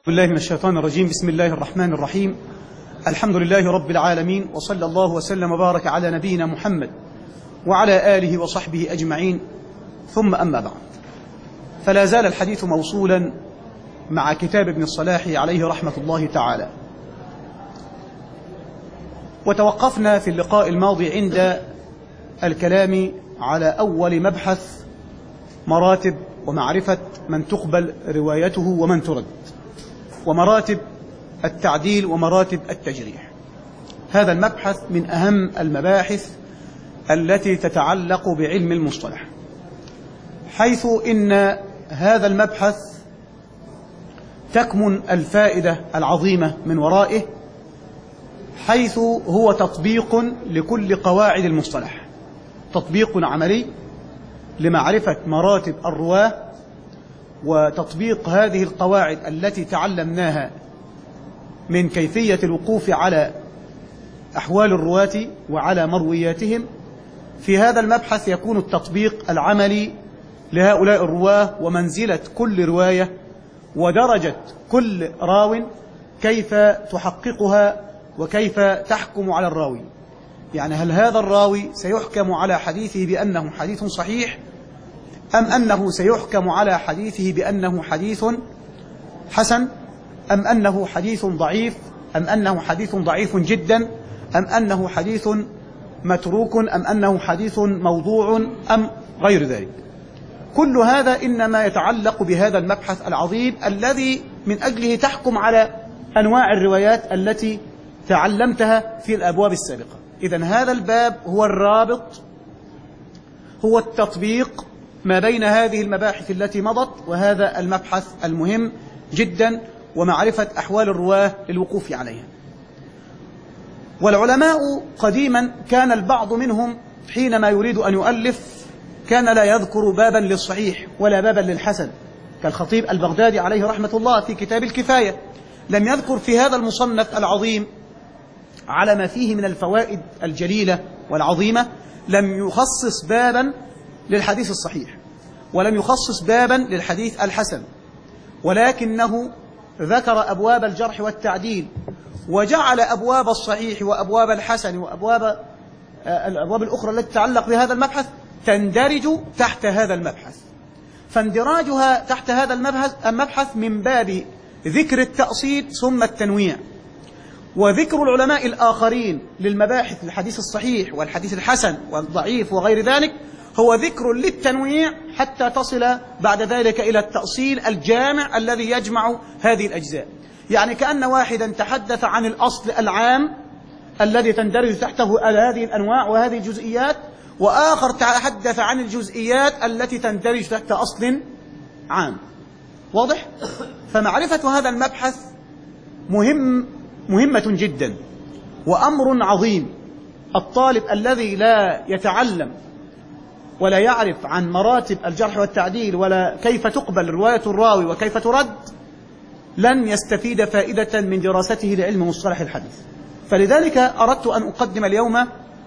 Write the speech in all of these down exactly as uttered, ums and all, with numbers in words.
بالله من الشيطان الرجيم. بسم الله الرحمن الرحيم. الحمد لله رب العالمين، وصلى الله وسلم وبارك على نبينا محمد وعلى آله وصحبه أجمعين، ثم أما بعد، فلا زال الحديث موصولا مع كتاب ابن الصلاح عليه رحمة الله تعالى. وتوقفنا في اللقاء الماضي عند الكلام على أول مبحث مراتب ومعرفة من تقبل روايته ومن ترد، ومراتب التعديل ومراتب التجريح. هذا المبحث من أهم المباحث التي تتعلق بعلم المصطلح، حيث إن هذا المبحث تكمن الفائدة العظيمة من ورائه، حيث هو تطبيق لكل قواعد المصطلح، تطبيق عملي لمعرفة مراتب الرواة، وتطبيق هذه القواعد التي تعلمناها من كيفية الوقوف على أحوال الرواة وعلى مروياتهم. في هذا المبحث يكون التطبيق العملي لهؤلاء الرواه، ومنزلة كل رواية، ودرجة كل راو كيف تحققها وكيف تحكم على الراوي. يعني هل هذا الراوي سيحكم على حديثه بأنه حديث صحيح، أم أنه سيحكم على حديثه بأنه حديث حسن، أم أنه حديث ضعيف، أم أنه حديث ضعيف جدا، أم أنه حديث متروك، أم أنه حديث موضوع، أم غير ذلك. كل هذا إنما يتعلق بهذا المبحث العظيم الذي من أجله تحكم على أنواع الروايات التي تعلمتها في الأبواب السابقة. إذن هذا الباب هو الرابط، هو التطبيق ما بين هذه المباحث التي مضت وهذا المبحث المهم جدا، ومعرفة أحوال الرواة للوقوف عليها. والعلماء قديما كان البعض منهم حينما يريد أن يؤلف كان لا يذكر بابا للصحيح ولا بابا للحسن، كالخطيب البغدادي عليه رحمة الله في كتاب الكفاية، لم يذكر في هذا المصنف العظيم على ما فيه من الفوائد الجليلة والعظيمة، لم يخصص بابا للحديث الصحيح ولم يخصص بابا للحديث الحسن، ولكنه ذكر أبواب الجرح والتعديل، وجعل أبواب الصحيح وأبواب الحسن وأبواب الأبواب الأخرى التي تتعلق بهذا المبحث تندرج تحت هذا المبحث. فاندراجها تحت هذا المبحث من باب ذكر التأصيل ثم التنويع، وذكر العلماء الآخرين للمباحث الحديث الصحيح والحديث الحسن والضعيف وغير ذلك هو ذكر للتنويع، حتى تصل بعد ذلك إلى التأصيل الجامع الذي يجمع هذه الأجزاء. يعني كأن واحدا تحدث عن الأصل العام الذي تندرج تحته هذه الأنواع وهذه الجزئيات، وآخر تحدث عن الجزئيات التي تندرج تحت أصل عام. واضح؟ فمعرفة هذا المبحث مهم مهمة جدا وأمر عظيم. الطالب الذي لا يتعلم ولا يعرف عن مراتب الجرح والتعديل ولا كيف تقبل رواية الراوي وكيف ترد لن يستفيد فائدة من دراسته لعلم مصطلح الحديث. فلذلك أردت أن أقدم اليوم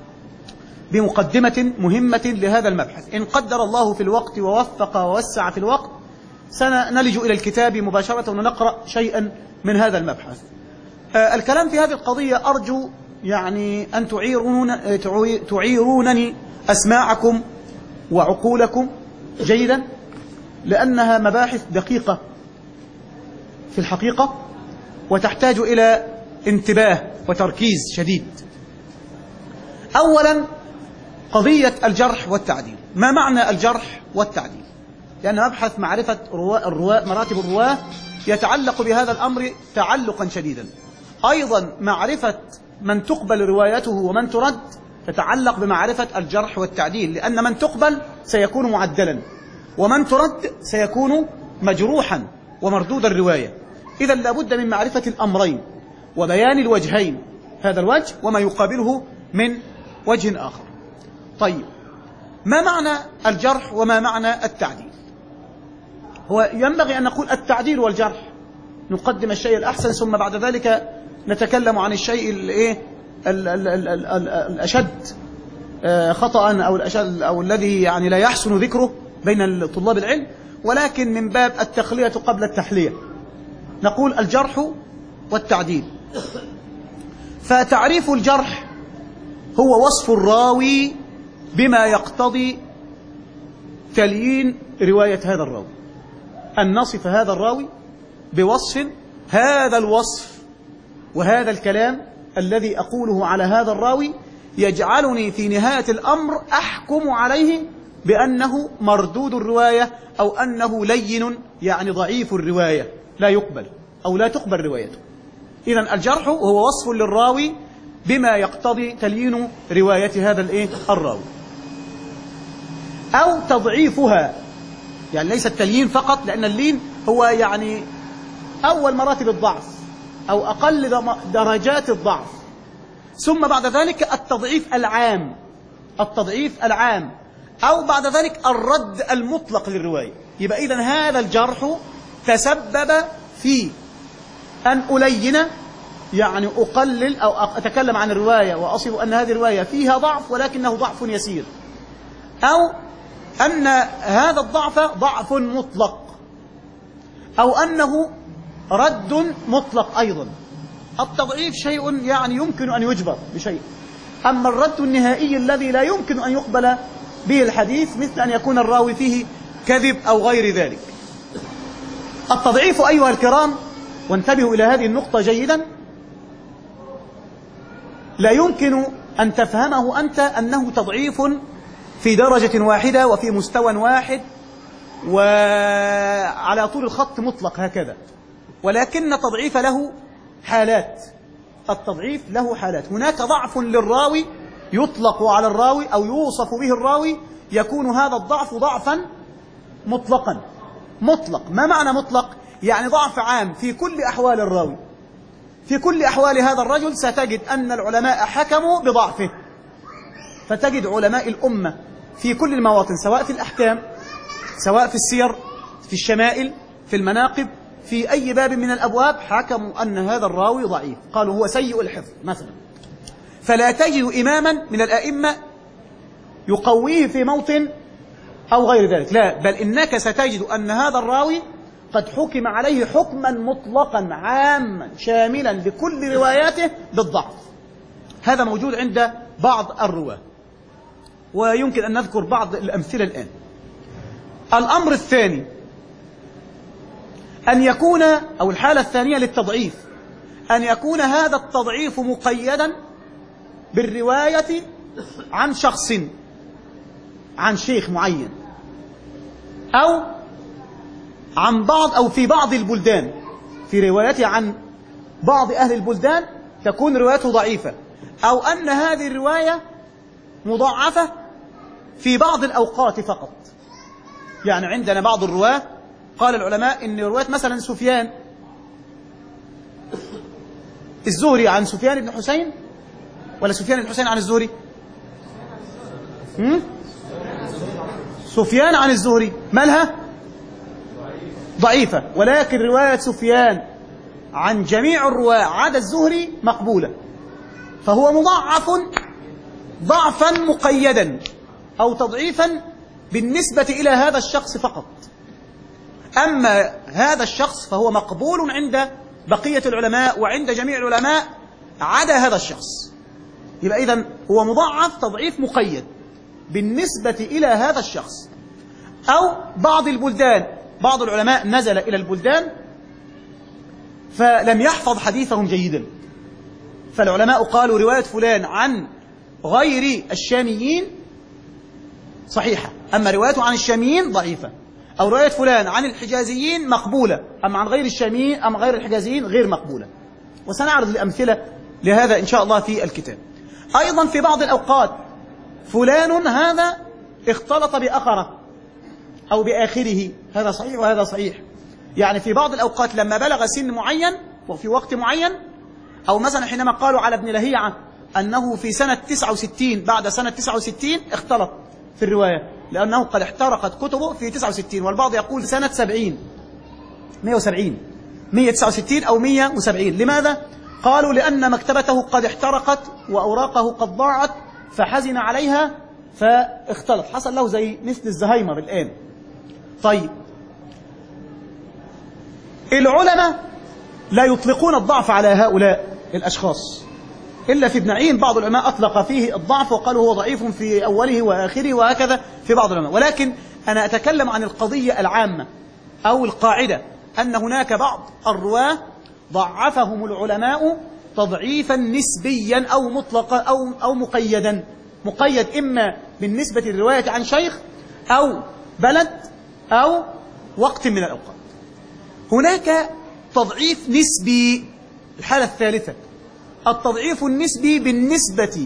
بمقدمة مهمة لهذا المبحث. إن قدر الله في الوقت ووفق ووسع في الوقت سنلج إلى الكتاب مباشرة ونقرأ شيئا من هذا المبحث. آه الكلام في هذه القضية أرجو يعني أن تعيرون تعيرونني أسماعكم وعقولكم جيدا، لأنها مباحث دقيقة في الحقيقة وتحتاج إلى انتباه وتركيز شديد. أولا قضية الجرح والتعديل. ما معنى الجرح والتعديل؟ لأن مبحث معرفة الرواة مراتب الرواة يتعلق بهذا الأمر تعلقا شديدا. أيضا معرفة من تقبل روايته ومن ترد تتعلق بمعرفة الجرح والتعديل، لأن من تقبل سيكون معدلا ومن ترد سيكون مجروحا ومردود الرواية. إذا لابد من معرفة الأمرين وبيان الوجهين، هذا الوجه وما يقابله من وجه آخر. طيب، ما معنى الجرح وما معنى التعديل؟ هو ينبغي أن نقول التعديل والجرح، نقدم الشيء الأحسن ثم بعد ذلك نتكلم عن الشيء الإيه الأشد خطأ أو الأشد أو الذي يعني لا يحسن ذكره بين طلاب العلم، ولكن من باب التخلية قبل التحلية. نقول الجرح والتعديل. فتعريف الجرح هو وصف الراوي بما يقتضي تليين رواية هذا الراوي، أن نصف هذا الراوي بوصف، هذا الوصف وهذا الكلام الذي أقوله على هذا الراوي يجعلني في نهاية الأمر أحكم عليه بأنه مردود الرواية أو أنه لين يعني ضعيف الرواية لا يقبل أو لا تقبل روايته. إذن الجرح هو وصف للراوي بما يقتضي تليين رواية هذا الإيه؟ الراوي، أو تضعيفها، يعني ليس التليين فقط، لأن اللين هو يعني أول مراتب الضعف أو أقل درجات الضعف، ثم بعد ذلك التضعيف العام، التضعيف العام، أو بعد ذلك الرد المطلق للرواية. يبقى إذن هذا الجرح تسبب في أن ألين، يعني أقلل أو أتكلم عن الرواية وأصف أن هذه الرواية فيها ضعف ولكنه ضعف يسير، أو أن هذا الضعف ضعف مطلق، أو أنه رد مطلق أيضا. التضعيف شيء يعني يمكن أن يجبر بشيء، أما الرد النهائي الذي لا يمكن أن يقبل به الحديث مثل أن يكون الراوي فيه كذب أو غير ذلك. التضعيف أيها الكرام، وانتبهوا إلى هذه النقطة جيدا، لا يمكن أن تفهمه أنت أنه تضعيف في درجة واحدة وفي مستوى واحد وعلى طول الخط مطلق هكذا، ولكن التضعيف له حالات. التضعيف له حالات. هناك ضعف للراوي يطلق على الراوي أو يوصف به الراوي، يكون هذا الضعف ضعفا مطلقا. مطلق، ما معنى مطلق؟ يعني ضعف عام في كل أحوال الراوي، في كل أحوال هذا الرجل ستجد أن العلماء حكموا بضعفه، فتجد علماء الأمة في كل المواطن، سواء في الأحكام، سواء في السير، في الشمائل، في المناقب، في أي باب من الأبواب، حكموا أن هذا الراوي ضعيف، قالوا هو سيء الحفظ مثلا. فلا تجد إماما من الأئمة يقويه في موطن أو غير ذلك، لا، بل إنك ستجد أن هذا الراوي قد حكم عليه حكما مطلقا عاما شاملا لكل رواياته بالضعف. هذا موجود عند بعض الرواة، ويمكن أن نذكر بعض الأمثلة الآن. الأمر الثاني أن يكون، أو الحالة الثانية للتضعيف، أن يكون هذا التضعيف مقيدا بالرواية عن شخص، عن شيخ معين، أو عن بعض أو في بعض البلدان، في روايته عن بعض أهل البلدان تكون روايته ضعيفة، أو أن هذه الرواية مضاعفة في بعض الأوقات فقط. يعني عندنا بعض الرواة قال العلماء إن رواية مثلا سفيان الزهري عن سفيان بن حسين، ولا سفيان بن حسين عن الزهري؟ هم؟ سفيان عن الزهري مالها؟ ضعيفة، ولكن رواية سفيان عن جميع الرواة عدا الزهري مقبولة، فهو مضاعف ضعفا مقيدا أو تضعيفا بالنسبة إلى هذا الشخص فقط. أما هذا الشخص فهو مقبول عند بقية العلماء وعند جميع العلماء عدا هذا الشخص. يبقى إذن هو مضاعف تضعيف مقيد بالنسبة إلى هذا الشخص. أو بعض البلدان، بعض العلماء نزل إلى البلدان فلم يحفظ حديثهم جيدا، فالعلماء قالوا رواية فلان عن غير الشاميين صحيحة، أما روايته عن الشاميين ضعيفة، أو رواية فلان عن الحجازيين مقبولة، أما عن غير الشاميين أما غير الحجازيين غير مقبولة. وسنعرض الأمثلة لهذا إن شاء الله في الكتاب. أيضا في بعض الأوقات فلان هذا اختلط بأخره أو بآخره، هذا صحيح وهذا صحيح. يعني في بعض الأوقات لما بلغ سن معين وفي وقت معين، أو مثلا حينما قالوا على ابن لهيعة أنه في سنة تسعة وستين بعد سنة تسعة وستين اختلط في الرواية، لأنه قد احترقت كتبه في تسعة وستين، والبعض يقول سنة سبعين مئة وسبعين مئة وتسعة وستين أو مئة وسبعين. لماذا؟ قالوا لأن مكتبته قد احترقت وأوراقه قد ضاعت فحزن عليها فاختلط، حصل له زي مثل الزهايمر الآن. طيب العلماء لا يطلقون الضعف على هؤلاء الأشخاص، إلا في ابن عين بعض العلماء أطلق فيه الضعف وقالوا هو ضعيف في أوله وآخره، وهكذا في بعض العلماء. ولكن أنا أتكلم عن القضية العامة أو القاعدة، أن هناك بعض الرواة ضعفهم العلماء تضعيفا نسبيا أو مطلقا أو أو مقيدا، مقيد إما بالنسبة للرواية عن شيخ أو بلد أو وقت من الأوقات. هناك تضعيف نسبي. الحالة الثالثة التضعيف النسبي بالنسبة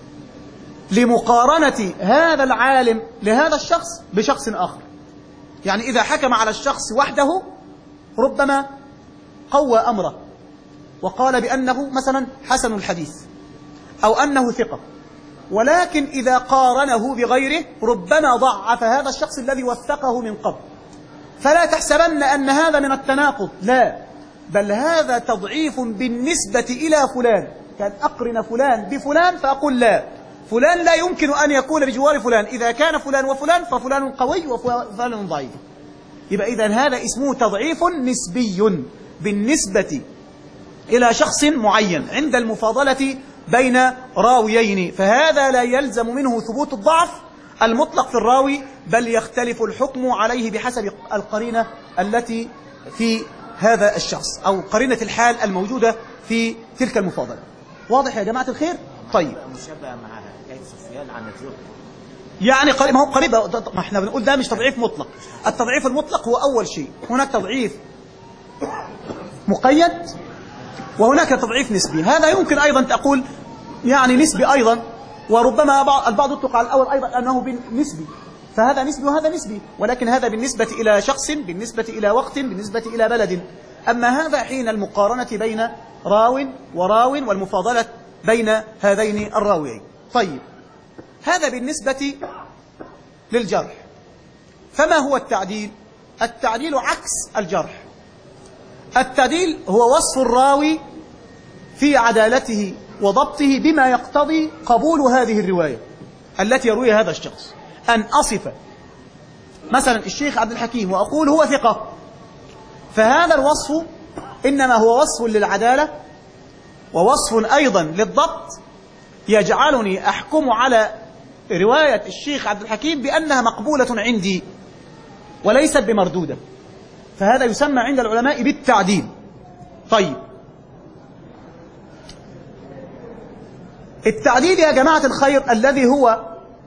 لمقارنة هذا العالم لهذا الشخص بشخص آخر. يعني إذا حكم على الشخص وحده ربما قوى أمره وقال بأنه مثلا حسن الحديث أو أنه ثقة، ولكن إذا قارنه بغيره ربما ضعف هذا الشخص الذي وثقه من قبل. فلا تحسبن أن هذا من التناقض، لا، بل هذا تضعيف بالنسبة إلى فلان. كان أقرن فلان بفلان فأقول لا، فلان لا يمكن أن يكون بجوار فلان، إذا كان فلان وفلان ففلان قوي وفلان ضعيف. يبقى إذن هذا اسمه تضعيف نسبي بالنسبة إلى شخص معين عند المفاضلة بين راويين، فهذا لا يلزم منه ثبوت الضعف المطلق في الراوي، بل يختلف الحكم عليه بحسب القرينة التي في هذا الشخص أو قرينة الحال الموجودة في تلك المفاضلة. واضح يا جماعة الخير؟ طيب، مشابه مع حكاية سفيان عن الزهري، يعني قريب، ما هو قريب، ما احنا بنقول ده مش تضعيف مطلق. التضعيف المطلق هو أول شيء، هناك تضعيف مقيد وهناك تضعيف نسبي. هذا يمكن أيضا تقول يعني نسبي أيضا، وربما البعض يطلق على الأول أيضا أنه نسبي، فهذا نسبي وهذا نسبي، ولكن هذا بالنسبة إلى شخص، بالنسبة إلى وقت، بالنسبة إلى بلد. أما هذا حين المقارنة بين راو وراو والمفاضلة بين هذين الراويين. طيب، هذا بالنسبة للجرح. فما هو التعديل؟ التعديل عكس الجرح. التعديل هو وصف الراوي في عدالته وضبطه بما يقتضي قبول هذه الرواية التي يروي هذا الشخص. أن أصف مثلا الشيخ عبد الحكيم وأقول هو ثقة، فهذا الوصف إنما هو وصف للعدالة ووصف أيضا للضبط، يجعلني أحكم على رواية الشيخ عبد الحكيم بأنها مقبولة عندي وليست بمردودة، فهذا يسمى عند العلماء بالتعديل. طيب، التعديل يا جماعة الخير الذي هو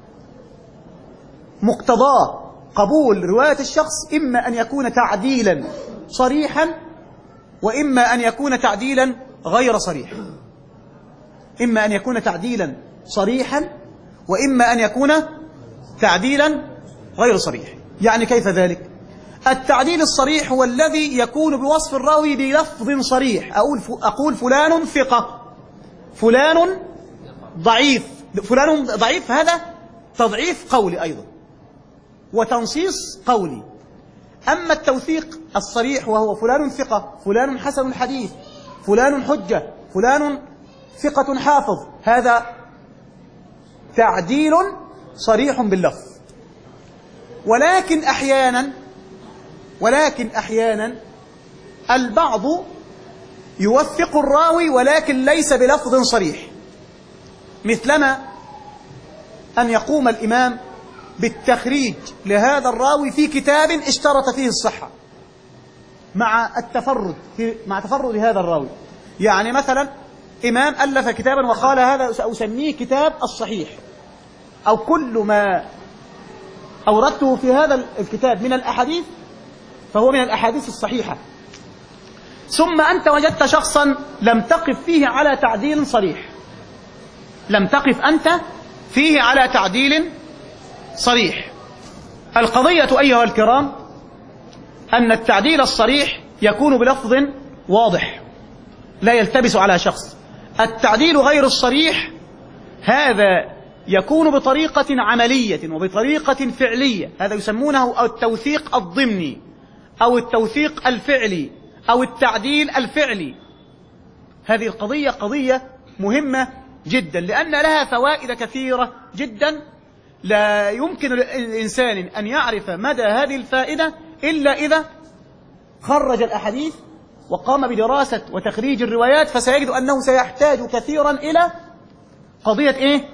مقتضاه قبول رواية الشخص إما أن يكون تعديلا صريحا وإما أن يكون تعديلا غير صريح، إما أن يكون تعديلا صريحا وإما أن يكون تعديلا غير صريح. يعني كيف ذلك؟ التعديل الصريح هو الذي يكون بوصف الراوي بلفظ صريح، أقول أقول فلان ثقة، فلان ضعيف، فلان ضعيف، هذا تضعيف قولي أيضا وتنصيص قولي. أما التوثيق الصريح وهو فلان ثقة، فلان حسن الحديث، فلان حجة، فلان ثقة حافظ، هذا تعديل صريح باللفظ. ولكن أحيانا ولكن أحيانا البعض يوثق الراوي ولكن ليس بلفظ صريح، مثلما أن يقوم الإمام بالتخريج لهذا الراوي في كتاب اشترط فيه الصحة مع التفرد مع تفرد هذا الراوي. يعني مثلا إمام ألف كتابا وقال هذا سأسميه كتاب الصحيح، أو كل ما أوردته في هذا الكتاب من الأحاديث فهو من الأحاديث الصحيحة، ثم أنت وجدت شخصا لم تقف فيه على تعديل صريح، لم تقف أنت فيه على تعديل صريح. القضية أيها الكرام أن التعديل الصريح يكون بلفظ واضح لا يلتبس على شخص. التعديل غير الصريح هذا يكون بطريقة عملية وبطريقة فعلية، هذا يسمونه التوثيق الضمني أو التوثيق الفعلي أو التعديل الفعلي. هذه القضية قضية مهمة جدا لأن لها فوائد كثيرة جدا، لا يمكن للإنسان أن يعرف مدى هذه الفائدة إلا إذا خرج الأحاديث وقام بدراسة وتخريج الروايات فسيجد أنه سيحتاج كثيرا إلى قضية إيه؟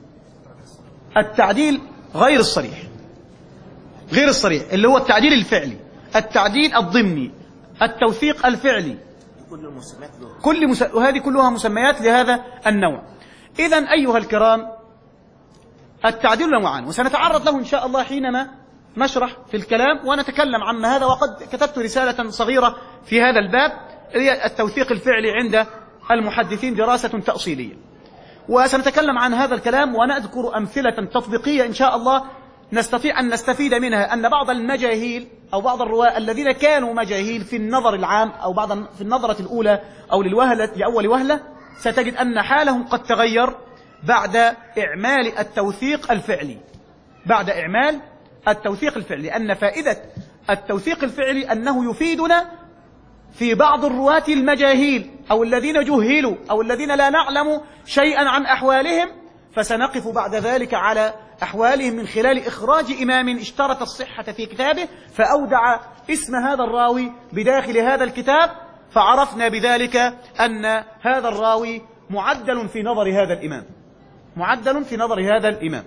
التعديل غير الصريح، غير الصريح اللي هو التعديل الفعلي، التعديل الضمني، التوثيق الفعلي، كل المسميات له. كل مس... وهذه كلها مسميات لهذا النوع. إذن أيها الكرام، التعديل نوعان، وسنتعرض له إن شاء الله حينما نشرح في الكلام ونتكلم عن هذا، وقد كتبت رسالة صغيرة في هذا الباب، هي التوثيق الفعلي عند المحدثين دراسة تأصيلية، وسنتكلم عن هذا الكلام ونذكر أمثلة تطبيقية إن شاء الله نستطيع أن نستفيد منها، أن بعض المجاهيل أو بعض الرواة الذين كانوا مجاهيل في النظر العام أو بعض في النظرة الأولى أو للوهلة لأول وهلة، ستجد أن حالهم قد تغير بعد إعمال التوثيق الفعلي، بعد إعمال التوثيق الفعلي، أن فائدة التوثيق الفعلي أنه يفيدنا في بعض الرواة المجاهيل أو الذين جهلوا أو الذين لا نعلم شيئا عن أحوالهم، فسنقف بعد ذلك على أحوالهم من خلال إخراج إمام اشترط الصحة في كتابه فأودع اسم هذا الراوي بداخل هذا الكتاب، فعرفنا بذلك أن هذا الراوي معدل في نظر هذا الإمام، معدل في نظر هذا الإمام،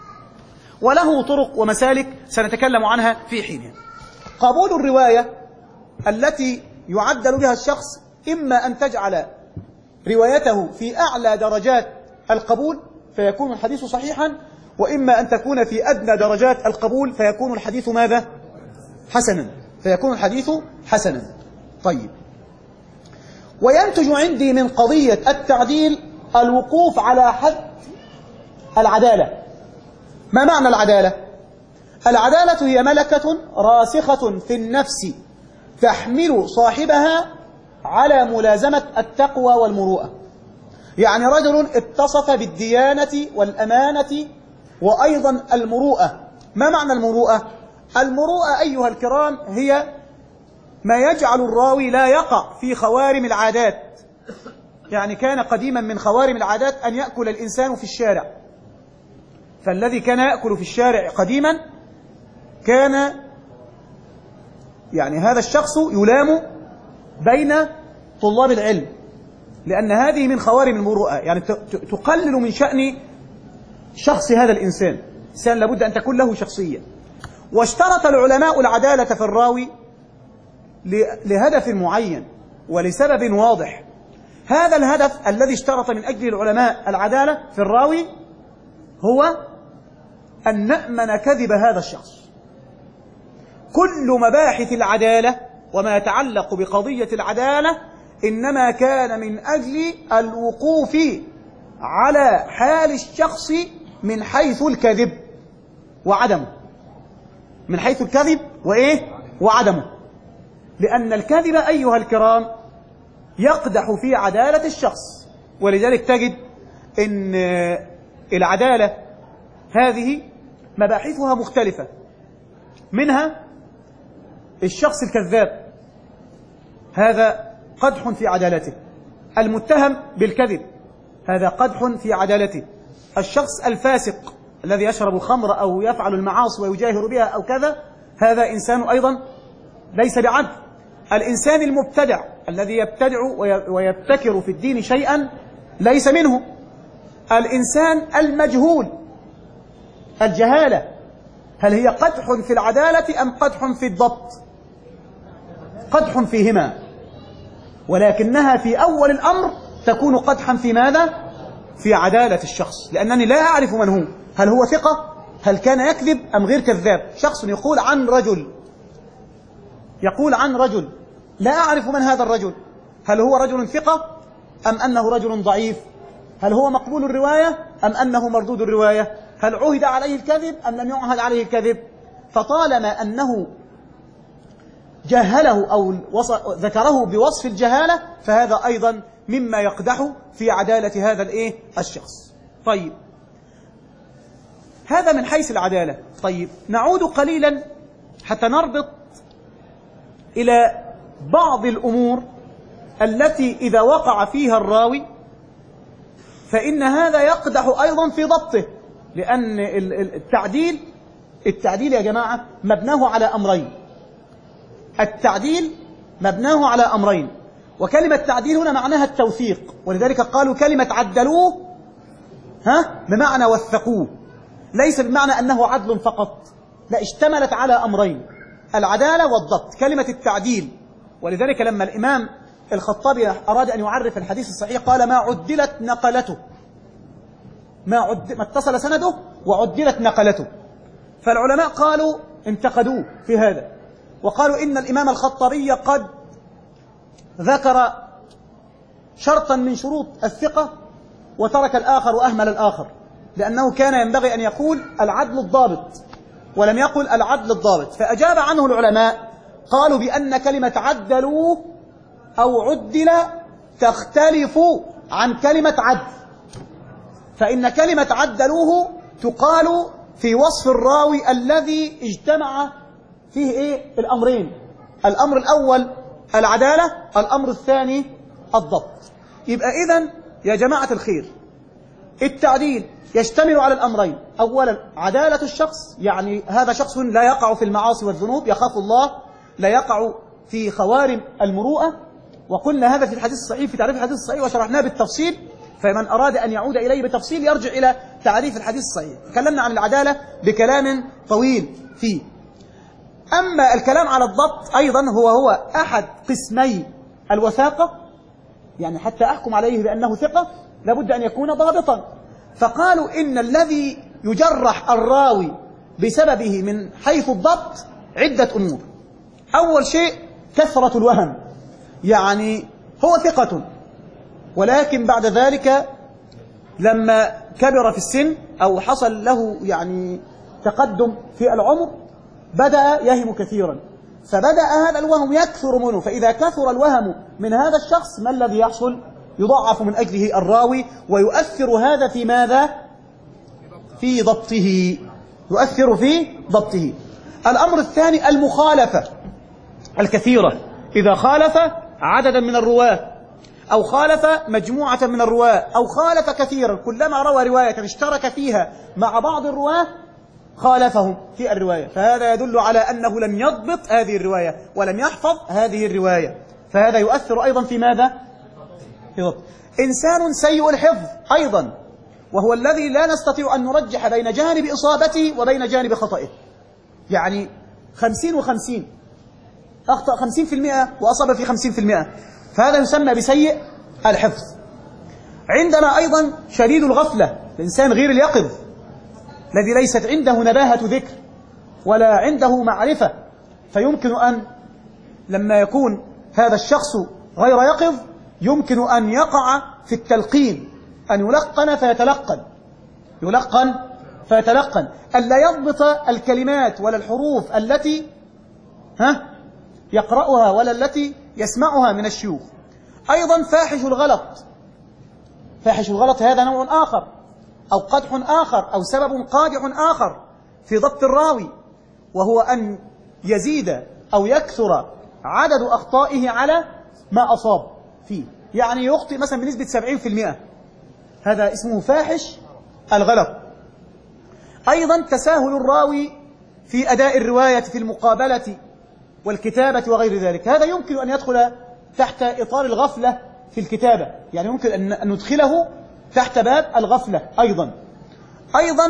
وله طرق ومسالك سنتكلم عنها في حينها. قبول الرواية التي يعدل بها الشخص إما أن تجعل روايته في أعلى درجات القبول فيكون الحديث صحيحا، وإما أن تكون في أدنى درجات القبول فيكون الحديث ماذا؟ حسنا، فيكون الحديث حسنا. طيب، وينتج عندي من قضية التعديل الوقوف على حد العدالة. ما معنى العدالة؟ العدالة هي ملكة راسخة في النفس تحمل صاحبها على ملازمة التقوى والمروءة. يعني رجل اتصف بالديانة والأمانة وأيضا المروءة. ما معنى المروءة؟ المروءة أيها الكرام هي ما يجعل الراوي لا يقع في خوارم العادات. يعني كان قديما من خوارم العادات أن يأكل الإنسان في الشارع، فالذي كان يأكل في الشارع قديما كان يعني هذا الشخص يلام بين طلاب العلم، لأن هذه من خوارم المروءة، يعني تقلل من شأن شخص هذا الإنسان. الإنسان لابد أن تكون له شخصية. واشترط العلماء العدالة في الراوي لهدف معين ولسبب واضح. هذا الهدف الذي اشترط من أجل العلماء العدالة في الراوي هو أن نأمن كذب هذا الشخص. كل مباحث العدالة وما يتعلق بقضية العدالة إنما كان من أجل الوقوف على حال الشخص من حيث الكذب وعدمه، من حيث الكذب وإيه؟ وعدمه. لأن الكذب أيها الكرام يقدح في عدالة الشخص، ولذلك تجد إن العدالة هذه مباحثها مختلفة. منها الشخص الكذاب، هذا قدح في عدالته. المتهم بالكذب، هذا قدح في عدالته. الشخص الفاسق الذي يشرب الخمر أو يفعل المعاصي ويجاهر بها أو كذا، هذا إنسان أيضا ليس بعدل. الإنسان المبتدع الذي يبتدع ويبتكر في الدين شيئا ليس منه. الإنسان المجهول، الجهالة، هل هي قدح في العدالة أم قدح في الضبط؟ قدح فيهما، ولكنها في أول الأمر تكون قدحا في ماذا؟ في عدالة الشخص، لأنني لا أعرف من هو، هل هو ثقة؟ هل كان يكذب أم غير كذاب؟ شخص يقول عن رجل يقول عن رجل لا أعرف من هذا الرجل، هل هو رجل ثقة أم أنه رجل ضعيف؟ هل هو مقبول الرواية أم أنه مردود الرواية؟ هل عهد عليه الكذب أم لم يعهد عليه الكذب؟ فطالما أنه جهله أو ذكره بوصف الجهالة فهذا أيضا مما يقدح في عدالة هذا الإيه؟ الشخص. طيب، هذا من حيث العدالة. طيب، نعود قليلا حتى نربط إلى بعض الأمور التي إذا وقع فيها الراوي فإن هذا يقدح أيضا في ضبطه. لأن التعديل التعديل يا جماعة مبناه على أمرين. التعديل مبناه على أمرين، وكلمة تعديل هنا معناها التوثيق، ولذلك قالوا كلمة عدلوه ها بمعنى وثقوه، ليس بمعنى أنه عدل فقط، لا، اشتملت على أمرين، العدالة والضبط، كلمة التعديل. ولذلك لما الإمام الخطابي أراد أن يعرف الحديث الصحيح قال ما عدلت نقلته، ما, عد... ما اتصل سنده وعدلت نقلته. فالعلماء قالوا انتقدوه في هذا، وقالوا إن الإمام الخطابي قد ذكر شرطا من شروط الثقة وترك الآخر وأهمل الآخر، لأنه كان ينبغي أن يقول العدل الضابط ولم يقل العدل الضابط. فأجاب عنه العلماء قالوا بأن كلمة عدلوه أو عدل تختلف عن كلمة عدل، فإن كلمة عدلوه تقال في وصف الراوي الذي اجتمع فيه إيه؟ الأمرين، الأمر الأول العدالة، الأمر الثاني الضبط. يبقى إذن يا جماعة الخير التعديل يشتمل على الأمرين، أولا عدالة الشخص، يعني هذا شخص لا يقع في المعاصي والذنوب، يخاف الله، لا يقع في خوارم المروءة، وقلنا هذا في الحديث الصحيح في تعريف الحديث الصحيح وشرحناه بالتفصيل، فمن أراد أن يعود إليه بالتفصيل يرجع إلى تعريف الحديث الصحيح. تكلمنا عن العدالة بكلام طويل فيه. أما الكلام على الضبط أيضا هو هو أحد قسمي الوثاقة، يعني حتى أحكم عليه بأنه ثقة لابد أن يكون ضابطا. فقالوا إن الذي يجرح الراوي بسببه من حيث الضبط عدة أمور. أول شيء كثرة الوهم، يعني هو ثقة ولكن بعد ذلك لما كبر في السن أو حصل له يعني تقدم في العمر بدأ يهم كثيرا، فبدأ هذا الوهم يكثر منه، فإذا كثر الوهم من هذا الشخص ما الذي يحصل؟ يضعف من أجله الراوي، ويؤثر هذا في ماذا؟ في ضبطه، يؤثر في ضبطه. الأمر الثاني المخالفة الكثيرة، إذا خالف عددا من الرواة أو خالف مجموعة من الرواة أو خالف كثيرا، كلما روى رواية اشترك فيها مع بعض الرواة خالفهم في الرواية، فهذا يدل على أنه لم يضبط هذه الرواية ولم يحفظ هذه الرواية، فهذا يؤثر أيضا في ماذا؟ في ضبط. إنسان سيء الحفظ أيضا، وهو الذي لا نستطيع أن نرجح بين جانب إصابته وبين جانب خطئه، يعني خمسين وخمسين، أخطأ خمسين في المئة وأصاب في خمسين في المئة، فهذا يسمى بسيء الحفظ. عندنا أيضا شديد الغفلة، الإنسان غير اليقظ الذي ليست عنده نباهة ذكر ولا عنده معرفة، فيمكن أن لما يكون هذا الشخص غير يقظ يمكن أن يقع في التلقين، أن يلقن فيتلقن، يلقن فيتلقن، ألا يضبط الكلمات ولا الحروف التي ها يقرأها ولا التي يسمعها من الشيوخ. أيضا فاحش الغلط، فاحش الغلط هذا نوع آخر أو قدح آخر أو سبب قادح آخر في ضبط الراوي، وهو أن يزيد أو يكثر عدد أخطائه على ما أصاب فيه، يعني يخطئ مثلا بنسبة سبعين في المئة، هذا اسمه فاحش الغلط. أيضا تساهل الراوي في أداء الرواية في المقابلة والكتابة وغير ذلك، هذا يمكن أن يدخل تحت إطار الغفلة في الكتابة، يعني يمكن أن ندخله تحت باب الغفلة أيضا. أيضا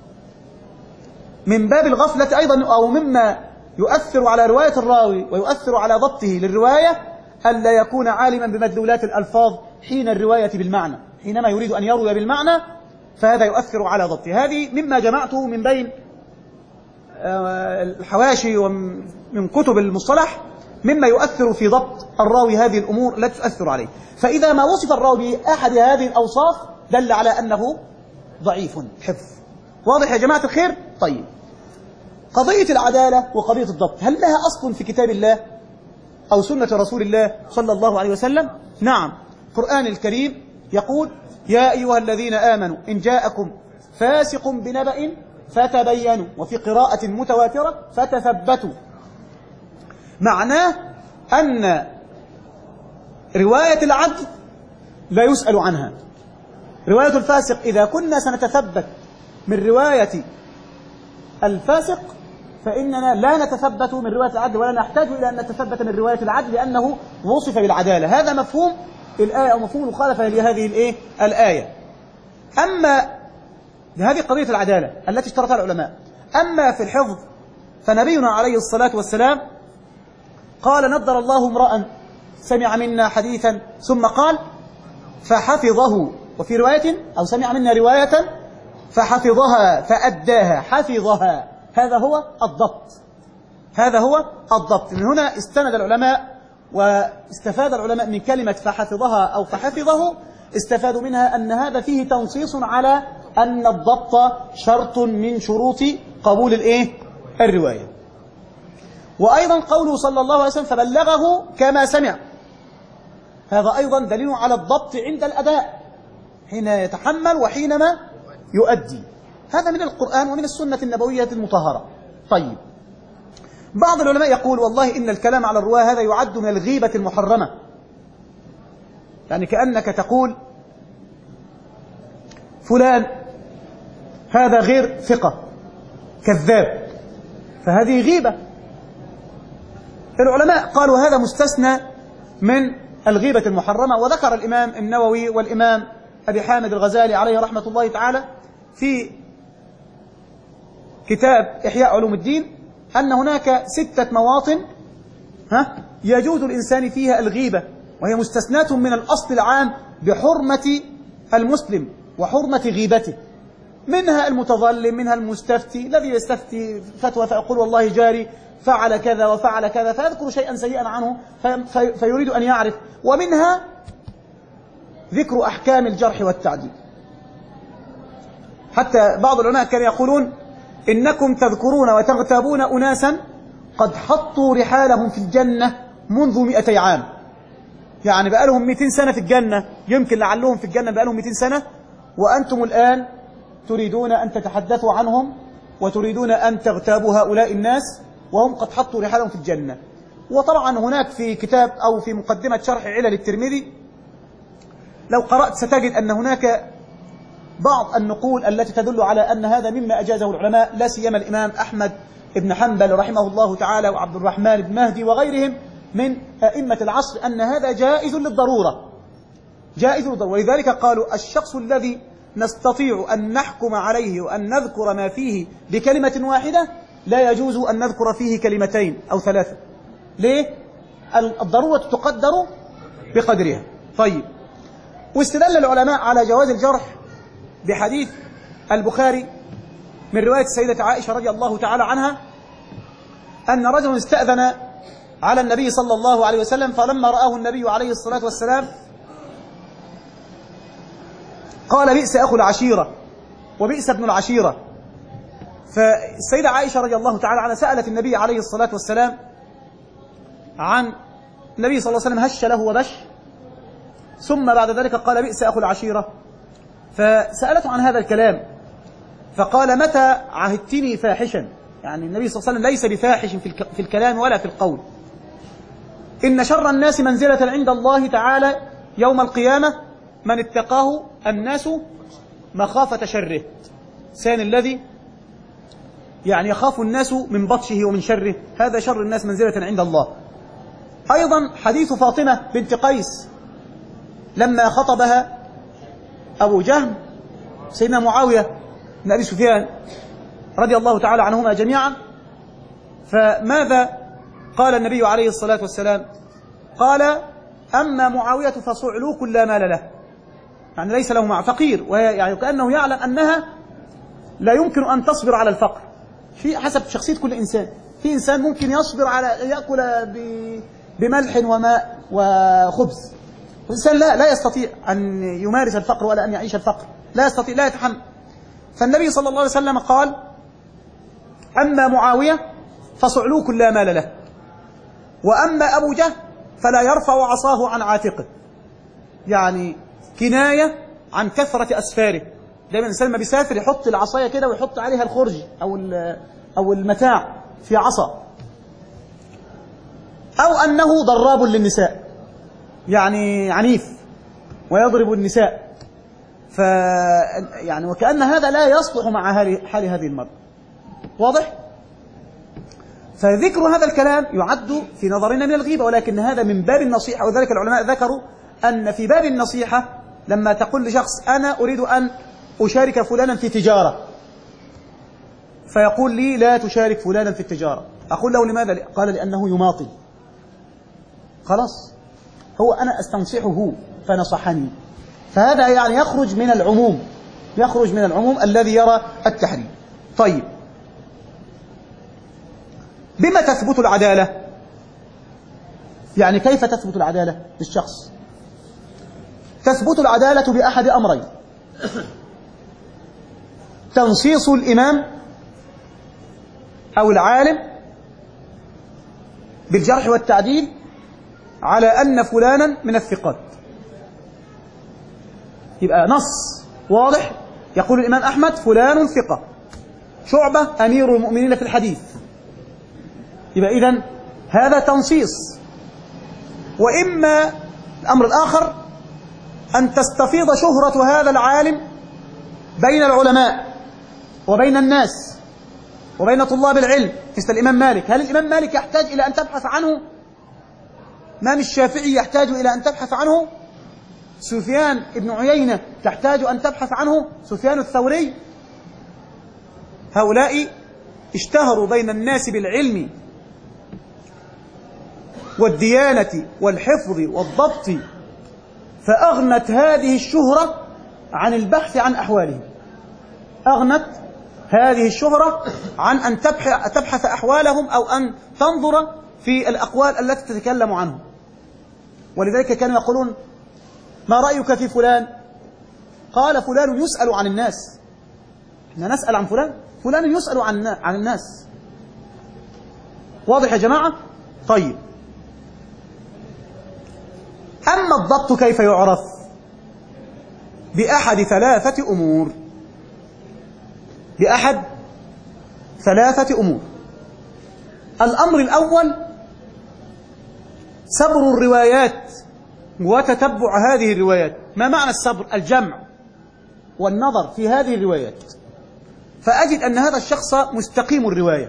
من باب الغفلة أيضا أو مما يؤثر على رواية الراوي ويؤثر على ضبطه للرواية ألا يكون عالما بمدلولات الألفاظ حين الرواية بالمعنى، حينما يريد أن يروي بالمعنى فهذا يؤثر على ضبطه. هذه مما جمعته من بين الحواشي ومن كتب المصطلح مما يؤثر في ضبط الراوي هذه الأمور لا تؤثر عليه. فإذا ما وصف الراوي بأحد هذه الأوصاف دل على أنه ضعيف حفظ. واضح يا جماعة الخير؟ طيب، قضية العدالة وقضية الضبط هل لها أصل في كتاب الله أو سنة رسول الله صلى الله عليه وسلم؟ نعم، القرآن الكريم يقول يا أيها الذين آمنوا إن جاءكم فاسق بنبأ فتبينوا، وفي قراءة متواترة فتثبتوا. معناه أن رواية العدل لا يسأل عنها، رواية الفاسق إذا كنا سنتثبت من رواية الفاسق فإننا لا نتثبت من رواية العدل ولا نحتاج إلى أن نتثبت من رواية العدل لأنه وصف بالعدالة. هذا مفهوم الآية أو مفهوم المخالفة لهذه الإيه؟ الآية. أما هذه قضية العدالة التي اشترطها العلماء. أما في الحفظ فنبينا عليه الصلاة والسلام قال نضر الله امرأ سمع منا حديثا ثم قال فحفظه، وفي رواية أو سمع منا رواية فحفظها فأداها. حفظها هذا هو الضبط، هذا هو الضبط. من هنا استند العلماء واستفاد العلماء من كلمة فحفظها أو فحفظه، استفادوا منها أن هذا فيه تنصيص على أن الضبط شرط من شروط قبول الإيه؟ الرواية. وأيضا قوله صلى الله عليه وسلم فبلغه كما سمع، هذا أيضا دليل على الضبط عند الأداء حين يتحمل وحينما يؤدي. هذا من القرآن ومن السنة النبوية المطهرة. طيب، بعض العلماء يقول والله إن الكلام على الرواة هذا يعد من الغيبة المحرمة، يعني كأنك تقول فلان هذا غير ثقة كذاب، فهذه غيبة. العلماء قالوا هذا مستثنى من الغيبة المحرمة. وذكر الإمام النووي والإمام أبي حامد الغزالي عليه رحمة الله تعالى في كتاب إحياء علوم الدين أن هناك ستة مواطن ها يجوز الإنسان فيها الغيبة، وهي مستثنات من الأصل العام بحرمة المسلم وحرمة غيبته. منها المتظلم، منها المستفتي الذي يستفتي فتوى فيقول والله جاري فعل كذا وفعل كذا فيذكر شيئا سيئا عنه في فيريد أن يعرف، ومنها ذكر أحكام الجرح والتعديل. حتى بعض العلماء كانوا يقولون إنكم تذكرون وتغتابون أناسا قد حطوا رحالهم في الجنة منذ مئتي عام، يعني بقى لهم مئتين سنة في الجنة، يمكن لعلهم في الجنة بقى لهم مئتين سنة، وأنتم الآن تريدون أن تتحدثوا عنهم وتريدون أن تغتابوا هؤلاء الناس وهم قد حطوا رحالهم في الجنة. وطبعا هناك في كتاب أو في مقدمة شرح علل الترمذي لو قرأت ستجد أن هناك بعض النقول التي تدل على أن هذا مما أجازه العلماء، لا سيما الإمام أحمد بن حنبل رحمه الله تعالى وعبد الرحمن بن مهدي وغيرهم من أئمة العصر، أن هذا جائز للضرورة، جائز للضرورة. ولذلك قالوا الشخص الذي نستطيع أن نحكم عليه وأن نذكر ما فيه بكلمة واحدة لا يجوز أن نذكر فيه كلمتين أو ثلاثة. ليه؟ الضرورة تقدر بقدرها. طيب، واستدل العلماء على جواز الجرح بحديث البخاري من رواية السيدة عائشة رضي الله تعالى عنها أن رجلا استأذن على النبي صلى الله عليه وسلم، فلما رآه النبي عليه الصلاة والسلام قال بئس أخو العشيرة وبئس ابن العشيرة. فالسيدة عائشة رضي الله تعالى عنها سألت النبي عليه الصلاة والسلام عن النبي صلى الله عليه وسلم هش له وبش، ثم بعد ذلك قال بئس أخو العشيرة. فسألته عن هذا الكلام فقال متى عهدتني فاحشا، يعني النبي صلى الله عليه وسلم ليس بفاحش في الكلام ولا في القول. إن شر الناس منزلة عند الله تعالى يوم القيامة من اتقاه الناس مخافة شره، سان الذي يعني يخاف الناس من بطشه ومن شره، هذا شر الناس منزلة عند الله. أيضا حديث فاطمة بنت قيس لما خطبها أبو جهم سيدنا معاوية بن أبي سفيان رضي الله تعالى عنهما جميعا، فماذا قال النبي عليه الصلاة والسلام؟ قال أما معاوية فصعلوك لا مال له، يعني ليس له مع فقير، ويعني كأنه يعلم أنها لا يمكن أن تصبر على الفقر في حسب شخصية كل إنسان. في إنسان ممكن يصبر على يأكل بملح وماء وخبز، والإنسان لا لا يستطيع أن يمارس الفقر ولا أن يعيش الفقر، لا يستطيع، لا يتحمل. فالنبي صلى الله عليه وسلم قال أما معاوية فصعلوك لا مال له، وأما أبو جهل فلا يرفع عصاه عن عاتقه، يعني كناية عن كثرة أسفاره. دائما الإنسان ما بيسافر يحط العصاية كده ويحط عليها الخرج أو أو المتاع في عصا. أو أنه ضراب للنساء، يعني عنيف ويضرب النساء، ف يعني وكأن هذا لا يصلح مع حال هذه المرأة. واضح؟ فذكر هذا الكلام يعد في نظرنا من الغيبة، ولكن هذا من باب النصيحة. وذلك العلماء ذكروا أن في باب النصيحة لما تقول لشخص أنا أريد أن أشارك فلانا في تجارة، فيقول لي لا تشارك فلانا في التجارة، أقول له لماذا؟ قال لأنه يماطل. خلاص، هو أنا أستنصحه فنصحني، فهذا يعني يخرج من العموم، يخرج من العموم الذي يرى التحريم. طيب، بما تثبت العدالة؟ يعني كيف تثبت العدالة للشخص؟ تثبت العدالة بأحد أمرين: تنصيص الإمام أو العالم بالجرح والتعديل على أن فلانا من الثقات. يبقى نص واضح يقول الإمام أحمد فلان ثقة، شعبة أمير المؤمنين في الحديث، يبقى إذن هذا تنصيص. وإما الأمر الآخر أن تستفيض شهرة هذا العالم بين العلماء وبين الناس وبين طلاب العلم، مثل الإمام مالك. هل الإمام مالك يحتاج إلى أن تبحث عنه؟ الإمام الشافعي يحتاج إلى أن تبحث عنه؟ سفيان ابن عيينة تحتاج أن تبحث عنه؟ سفيان الثوري؟ هؤلاء اشتهروا بين الناس بالعلم والديانة والحفظ والضبط، فأغنت هذه الشهرة عن البحث عن أحوالهم، أغنت هذه الشهرة عن أن تبحث أحوالهم أو أن تنظر في الأقوال التي تتكلم عنهم. ولذلك كانوا يقولون ما رأيك في فلان؟ قال فلان يسأل عن الناس. احنا نسأل عن فلان؟ فلان يسأل عن عن الناس. واضح يا جماعة؟ طيب، أما الضبط كيف يعرف؟ بأحد ثلاثة أمور، بأحد ثلاثة أمور. الأمر الأول سبر الروايات وتتبع هذه الروايات. ما معنى السبر؟ الجمع والنظر في هذه الروايات، فأجد أن هذا الشخص مستقيم الرواية.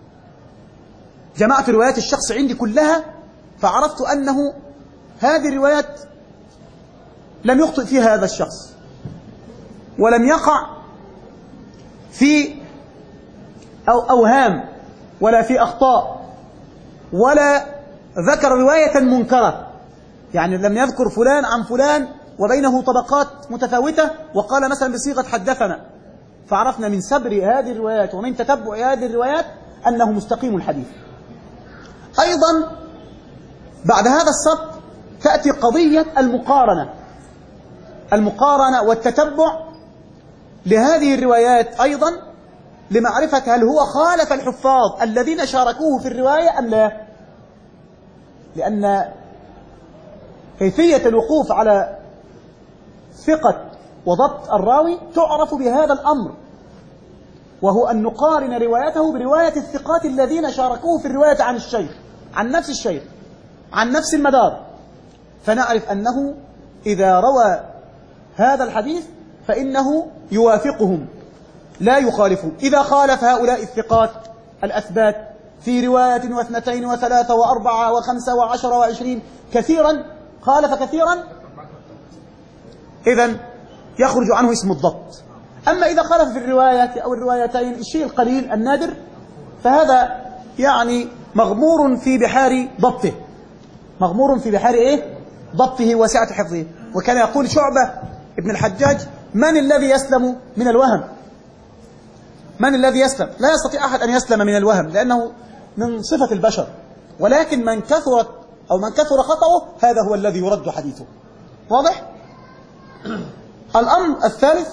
جمعت روايات الشخص عندي كلها فعرفت أنه هذه الروايات لم يخطئ فيها هذا الشخص، ولم يقع في أو أوهام ولا في أخطاء، ولا ذكر رواية منكرة، يعني لم يذكر فلان عن فلان وبينه طبقات متفاوتة وقال مثلا بصيغة حدثنا، فعرفنا من سبر هذه الروايات ومن تتبع هذه الروايات أنه مستقيم الحديث. أيضا بعد هذا السبر تأتي قضية المقارنة، المقارنة والتتبع لهذه الروايات أيضا لمعرفة هل هو خالف الحفاظ الذين شاركوه في الرواية أم لا. لأن كيفية الوقوف على ثقة وضبط الراوي تعرف بهذا الأمر، وهو أن نقارن روايته برواية الثقات الذين شاركوه في الرواية عن الشيخ، عن نفس الشيخ، عن نفس المدار، فنعرف أنه إذا روى هذا الحديث فإنه يوافقهم لا يخالفهم. إذا خالف هؤلاء الثقات الأثبات في رواية واثنتين وثلاثة وأربعة وخمسة وعشرة وعشرين كثيرا، خالف كثيرا، إذن يخرج عنه اسم الضبط. أما إذا خالف في الرواية أو الروايتين الشيء القليل النادر فهذا يعني مغمور في بحار ضبطه، مغمور في بحار إيه؟ ضبطه وسعة حفظه. وكان يقول شعبة ابن الحجاج من الذي يسلم من الوهم؟ من الذي يسلم؟ لا يستطيع أحد أن يسلم من الوهم لأنه من صفة البشر، ولكن من كثرت أو من كثر خطأه هذا هو الذي يرد حديثه. واضح؟ الأمر الثالث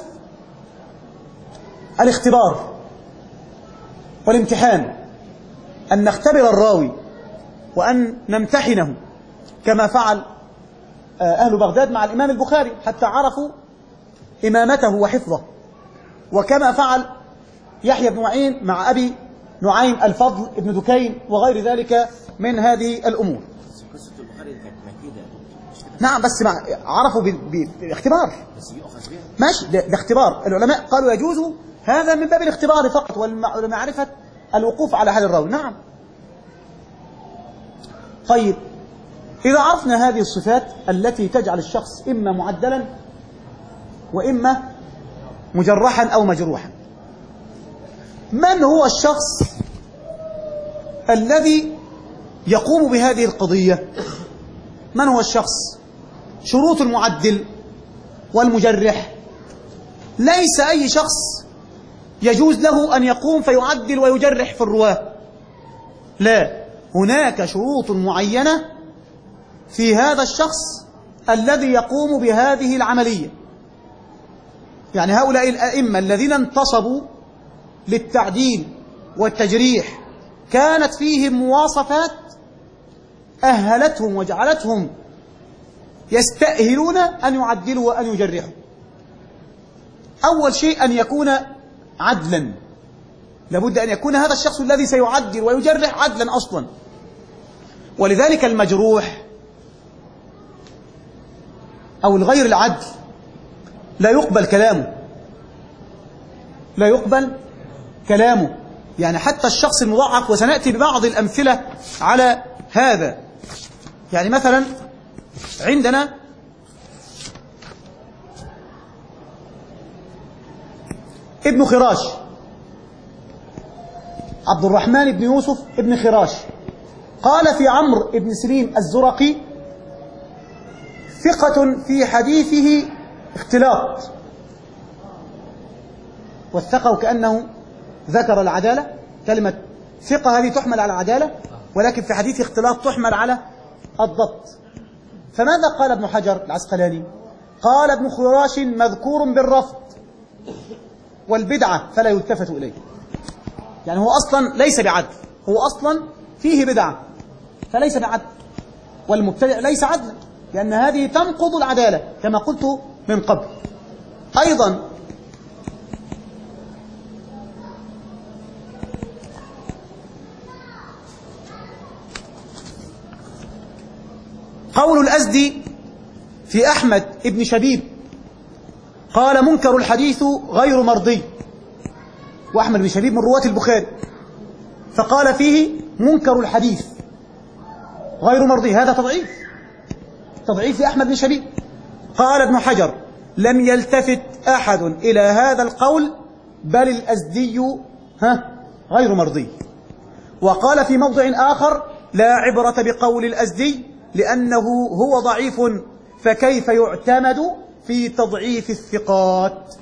الاختبار والامتحان، أن نختبر الراوي وأن نمتحنه كما فعل أهل بغداد مع الإمام البخاري حتى عرفوا إمامته وحفظه، وكما فعل يحيى بن معين مع أبي نعيم الفضل ابن دكين وغير ذلك من هذه الأمور. قصة البخاري كانت مكيدة. نعم، بس مع عرفوا بالاختبار ماشي، ده, ده اختبار. العلماء قالوا يجوز هذا من باب الاختبار فقط ولمعرفة الوقوف على حال الراوي. نعم، طيب، إذا عرفنا هذه الصفات التي تجعل الشخص إما معدلا وإما مجرحا أو مجروحا، من هو الشخص الذي يقوم بهذه القضية؟ من هو الشخص؟ شروط المعدل والمجرح، ليس أي شخص يجوز له أن يقوم فيعدل ويجرح في الرواة، لا، هناك شروط معينة في هذا الشخص الذي يقوم بهذه العملية. يعني هؤلاء الأئمة الذين انتصبوا للتعديل والتجريح كانت فيهم مواصفات أهلتهم وجعلتهم يستأهلون أن يعدلوا وأن يجرحوا. أول شيء أن يكون عدلا، لابد أن يكون هذا الشخص الذي سيعدل ويجرح عدلا أصلا. ولذلك المجروح أو الغير العدل لا يقبل كلامه، لا يقبل كلامه. يعني حتى الشخص المضاعف، وسنأتي ببعض الأمثلة على هذا. يعني مثلا عندنا ابن خراش، عبد الرحمن بن يوسف ابن خراش، قال في عمرو بن سليم الزرقي: ثقة في حديثه اختلاط. والثقة كأنه ذكر العدالة، كلمة ثقة هذه تحمل على العدالة، ولكن في حديث اختلاط تحمل على الضبط. فماذا قال ابن حجر العسقلاني؟ قال ابن خراش مذكور بالرفض والبدعة فلا يلتفت إليه. يعني هو أصلا ليس بعدل، هو أصلا فيه بدعة فليس بعدل، والمبتدع ليس عدلا، لأن هذه تنقض العدالة كما قلت من قبل. أيضا قول الأزدي في أحمد ابن شبيب، قال: منكر الحديث غير مرضي. وأحمد بن شبيب من رواة البخاري، فقال فيه منكر الحديث غير مرضي، هذا تضعيف، تضعيف لأحمد بن شبيب. قال ابن حجر: لم يلتفت أحد إلى هذا القول، بل الأزدي ها غير مرضي. وقال في موضع آخر: لا عبرة بقول الأزدي لأنه هو ضعيف، فكيف يعتمد في تضعيف الثقات؟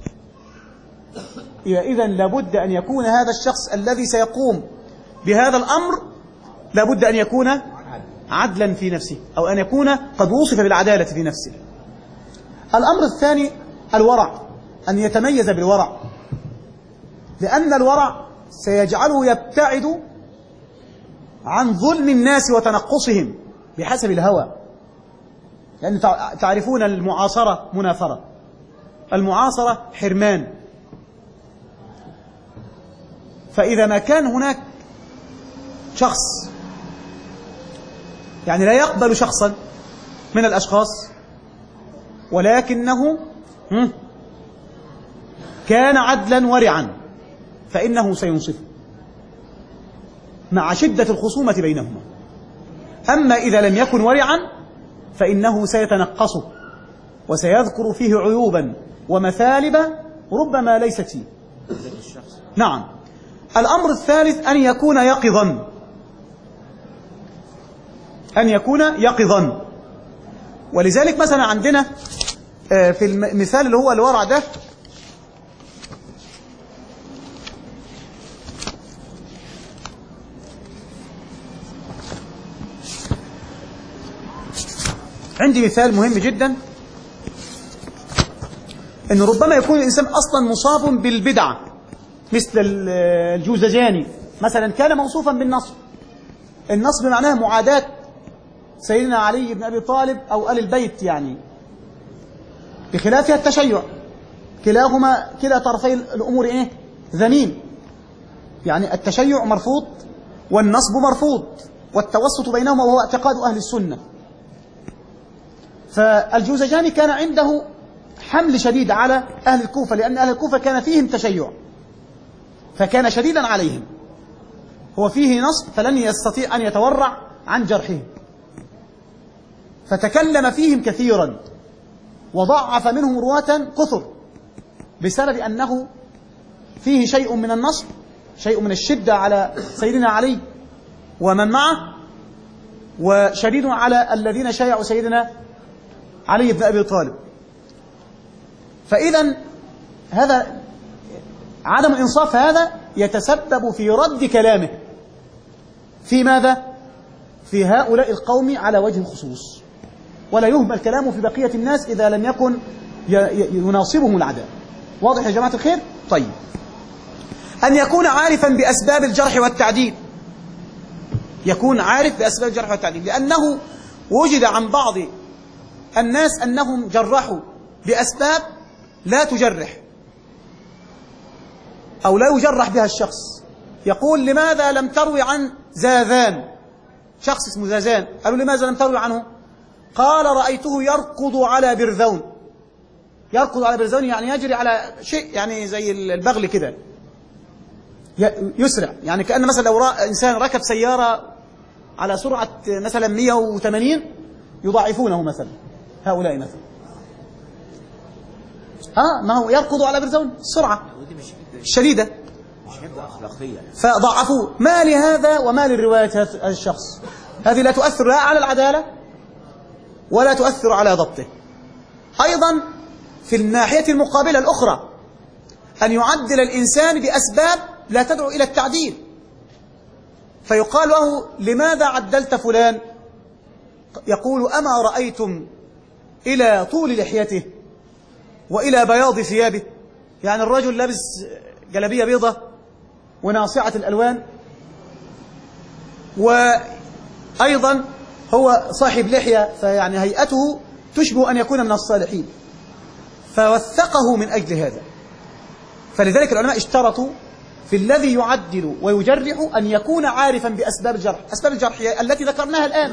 إذن لابد أن يكون هذا الشخص الذي سيقوم بهذا الأمر لابد أن يكون عدلا في نفسه، أو أن يكون قد وصف بالعدالة في نفسه. الأمر الثاني الورع، أن يتميز بالورع، لأن الورع سيجعله يبتعد عن ظلم الناس وتنقصهم بحسب الهوى. لأن تعرفون المعاصرة منافرة، المعاصرة حرمان. فإذا ما كان هناك شخص يعني لا يقبل شخصا من الأشخاص، ولكنه كان عدلا ورعا، فإنه سينصفه مع شدة الخصومة بينهما. أما إذا لم يكن ورعا فإنه سيتنقصه وسيذكر فيه عيوبا ومثالب ربما ليست فيه. نعم. الأمر الثالث أن يكون يقظا، أن يكون يقظا. ولذلك مثلا عندنا في المثال اللي هو الورع ده، عندي مثال مهم جدا، أن ربما يكون الإنسان أصلا مصاب بالبدعة، مثل الجوزجاني مثلا كان موصوفا بالنصب. النصب معناه معاداة سيدنا علي بن أبي طالب أو آل البيت، يعني بخلافها التشيع، كلاهما كلا طرفي الأمور إيه؟ ذميم. يعني التشيع مرفوض والنصب مرفوض، والتوسط بينهما وهو اعتقاد أهل السنة. فالجوزجاني كان عنده حمل شديد على أهل الكوفة، لأن أهل الكوفة كان فيهم تشيع، فكان شديدا عليهم. هو فيه نصب فلن يستطيع أن يتورع عن جرحهم، فتكلم فيهم كثيرا وضعف منهم رواة كثر بسبب أنه فيه شيء من النصب، شيء من الشدة على سيدنا علي ومن معه، وشديد على الذين شايعوا سيدنا علي بن أبي طالب. فإذا هذا عدم إنصاف هذا يتسبب في رد كلامه في ماذا؟ في هؤلاء القوم على وجه الخصوص، ولا يهمل كلامه في بقية الناس إذا لم يكن يناصبهم العداء. واضح يا جماعة الخير؟ طيب، أن يكون عارفا بأسباب الجرح والتعديل، يكون عارف بأسباب الجرح والتعديل، لأنه وجد عن بعض الناس أنهم جرحوا بأسباب لا تجرح أو لا يجرح بها الشخص. يقول لماذا لم تروي عن زاذان؟ شخص اسمه زازان، قالوا لماذا لم تروي عنه؟ قال رأيته يركض على برذون. يركض على برذون يعني يجري على شيء، يعني زي البغل كده، يسرع، يعني كأن مثلا لو إنسان ركب سيارة على سرعة مثلا مئة وثمانين يضاعفونه مثلا، هؤلاء مثلا ها ما هو يركض على برذون السرعة الشديدة، مش حاجة أخلاقية، فضعفوه. ما لهذا وما للرواية هذا الشخص؟ هذه لا تؤثر لا على العدالة ولا تؤثر على ضبطه. أيضا في الناحية المقابلة الأخرى أن يعدل الإنسان بأسباب لا تدعو إلى التعديل، فيقال له لماذا عدلت فلان؟ يقول أما رأيتم إلى طول لحيته وإلى بياض ثيابه؟ يعني الرجل لابس جلبية بيضة وناصعة الألوان، وأيضا هو صاحب لحية، فيعني هيئته تشبه أن يكون من الصالحين، فوثقه من أجل هذا. فلذلك العلماء اشترطوا في الذي يعدل ويجرح أن يكون عارفا بأسباب الجرح. أسباب الجرح التي ذكرناها الآن،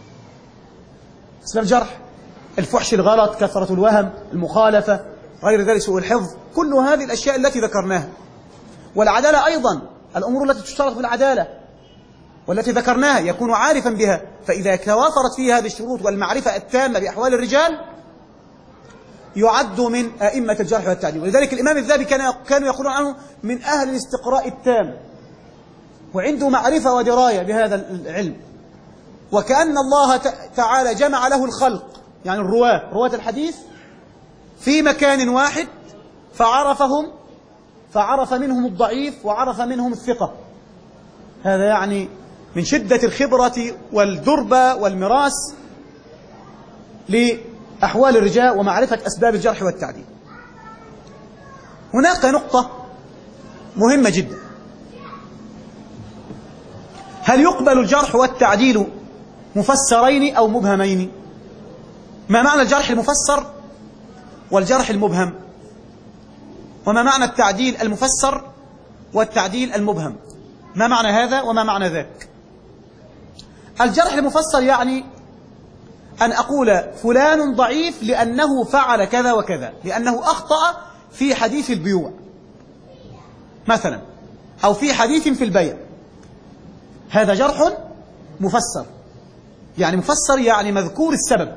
أسباب الجرح: الفحش، الغلط، كثرة الوهم، المخالفة، غير ذلك، سوء الحفظ، كل هذه الأشياء التي ذكرناها. والعدالة أيضا، الأمور التي تشترط في العدالة والتي ذكرناها يكون عارفا بها. فإذا توافرت فيه هذه الشروط والمعرفة التامة بأحوال الرجال يعد من أئمة الجرح والتعديل. ولذلك الإمام الذهبي كان كانوا يقولون عنه من أهل الاستقراء التام، وعنده معرفة ودراية بهذا العلم، وكأن الله تعالى جمع له الخلق، يعني الرواة، رواة الحديث، في مكان واحد، فعرفهم، فعرف منهم الضعيف وعرف منهم الثقة. هذا يعني من شدة الخبرة والدربة والمراس لأحوال الرجال ومعرفة أسباب الجرح والتعديل. هناك نقطة مهمة جدا: هل يقبل الجرح والتعديل مفسرين أو مبهمين؟ ما معنى الجرح المفسر والجرح المبهم؟ وما معنى التعديل المفسر والتعديل المبهم؟ ما معنى هذا وما معنى ذاك؟ الجرح المفسر يعني أن أقول فلان ضعيف لأنه فعل كذا وكذا، لأنه أخطأ في حديث البيوع مثلا، أو في حديث في البيع. هذا جرح مفسر، يعني مفسر يعني مذكور السبب.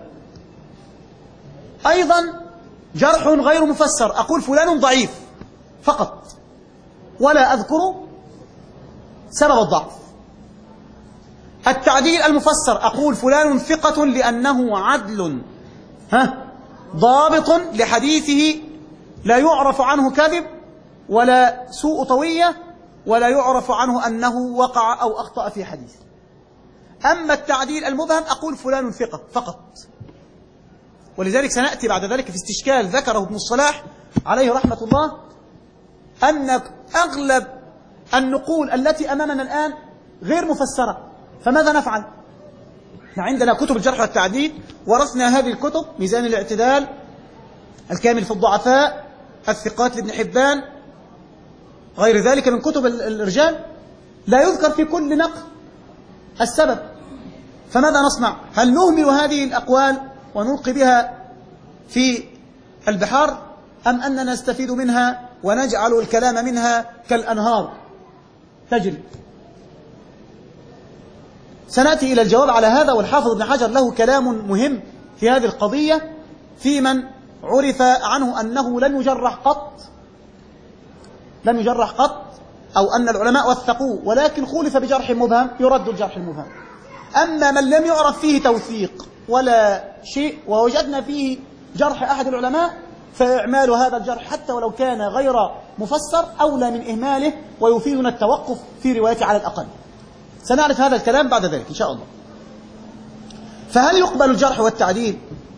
أيضا جرح غير مفسر، أقول فلان ضعيف فقط ولا أذكر سبب الضعف. التعديل المفسر، أقول فلان ثقة لأنه عدل ها ضابط لحديثه، لا يعرف عنه كذب ولا سوء طوية، ولا يعرف عنه أنه وقع أو أخطأ في حديث. أما التعديل المبهم أقول فلان ثقة فقط. ولذلك سنأتي بعد ذلك في استشكال ذكره ابن الصلاح عليه رحمة الله أن أغلب النقول التي أمامنا الآن غير مفسرة، فماذا نفعل؟ عندنا كتب الجرح والتعديل، ورثنا هذه الكتب: ميزان الاعتدال، الكامل في الضعفاء، الثقات لابن حبان، غير ذلك من كتب الرجال، لا يذكر في كل نقل السبب. فماذا نصنع؟ هل نهمل هذه الأقوال ونلقي بها في البحار، أم أننا نستفيد منها ونجعل الكلام منها كالأنهار تجري؟ سنأتي إلى الجواب على هذا، والحافظ ابن حجر له كلام مهم في هذه القضية في من عرف عنه أنه لم يجرح قط لم يجرح قط أو أن العلماء وثقوه ولكن خولف بجرح مبهم، يرد الجرح المبهم. أما من لم يعرف فيه توثيق ولا شيء ووجدنا فيه جرح أحد العلماء، فإعمال هذا الجرح حتى ولو كان غير مفسر أولى من إهماله، ويفيدنا التوقف في روايته على الأقل. سنعرف هذا الكلام بعد ذلك إن شاء الله. فهل يقبل الجرح والتعديل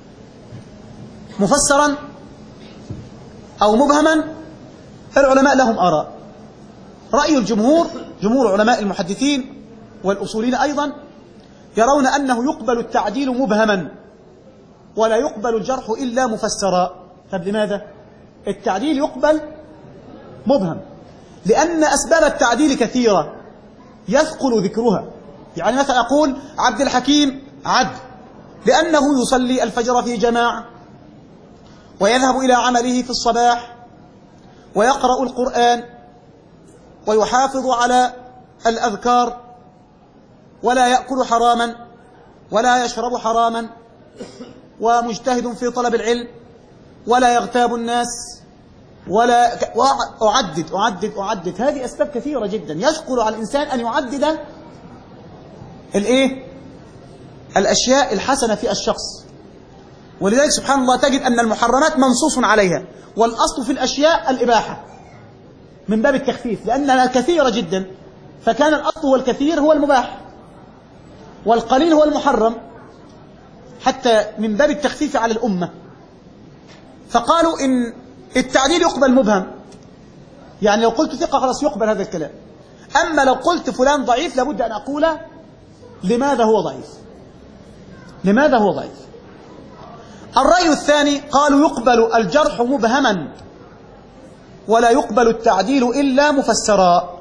مفسرا أو مبهما؟ العلماء لهم آراء. رأي الجمهور، جمهور علماء المحدثين والأصولين أيضا، يرون أنه يقبل التعديل مبهما ولا يقبل الجرح إلا مفسرا. طب لماذا؟ التعديل يقبل مبهم لأن أسباب التعديل كثيرة يثقل ذكرها. يعني مثلا أقول عبد الحكيم عدل لأنه يصلي الفجر في جماعة ويذهب إلى عمله في الصباح ويقرأ القرآن ويحافظ على الأذكار ولا يأكل حراما ولا يشرب حراما ومجتهد في طلب العلم ولا يغتاب الناس ولا ك... أعدد أعدد أعدد هذه أسباب كثيرة جدا يشغل على الإنسان أن يعدد الإيه؟ الأشياء الحسنة في الشخص. ولذلك سبحان الله تجد أن المحرمات منصوص عليها، والأصل في الأشياء الإباحة من باب التخفيف لأنها كثيرة جدا، فكان الأصل والكثير هو المباح والقليل هو المحرم حتى من باب التخفيف على الأمة. فقالوا إن التعديل يقبل مبهم، يعني لو قلت ثقة خلاص يقبل هذا الكلام. أما لو قلت فلان ضعيف لابد أن أقول لماذا هو ضعيف لماذا هو ضعيف الرأي الثاني قالوا يقبل الجرح مبهما ولا يقبل التعديل إلا مفسرا.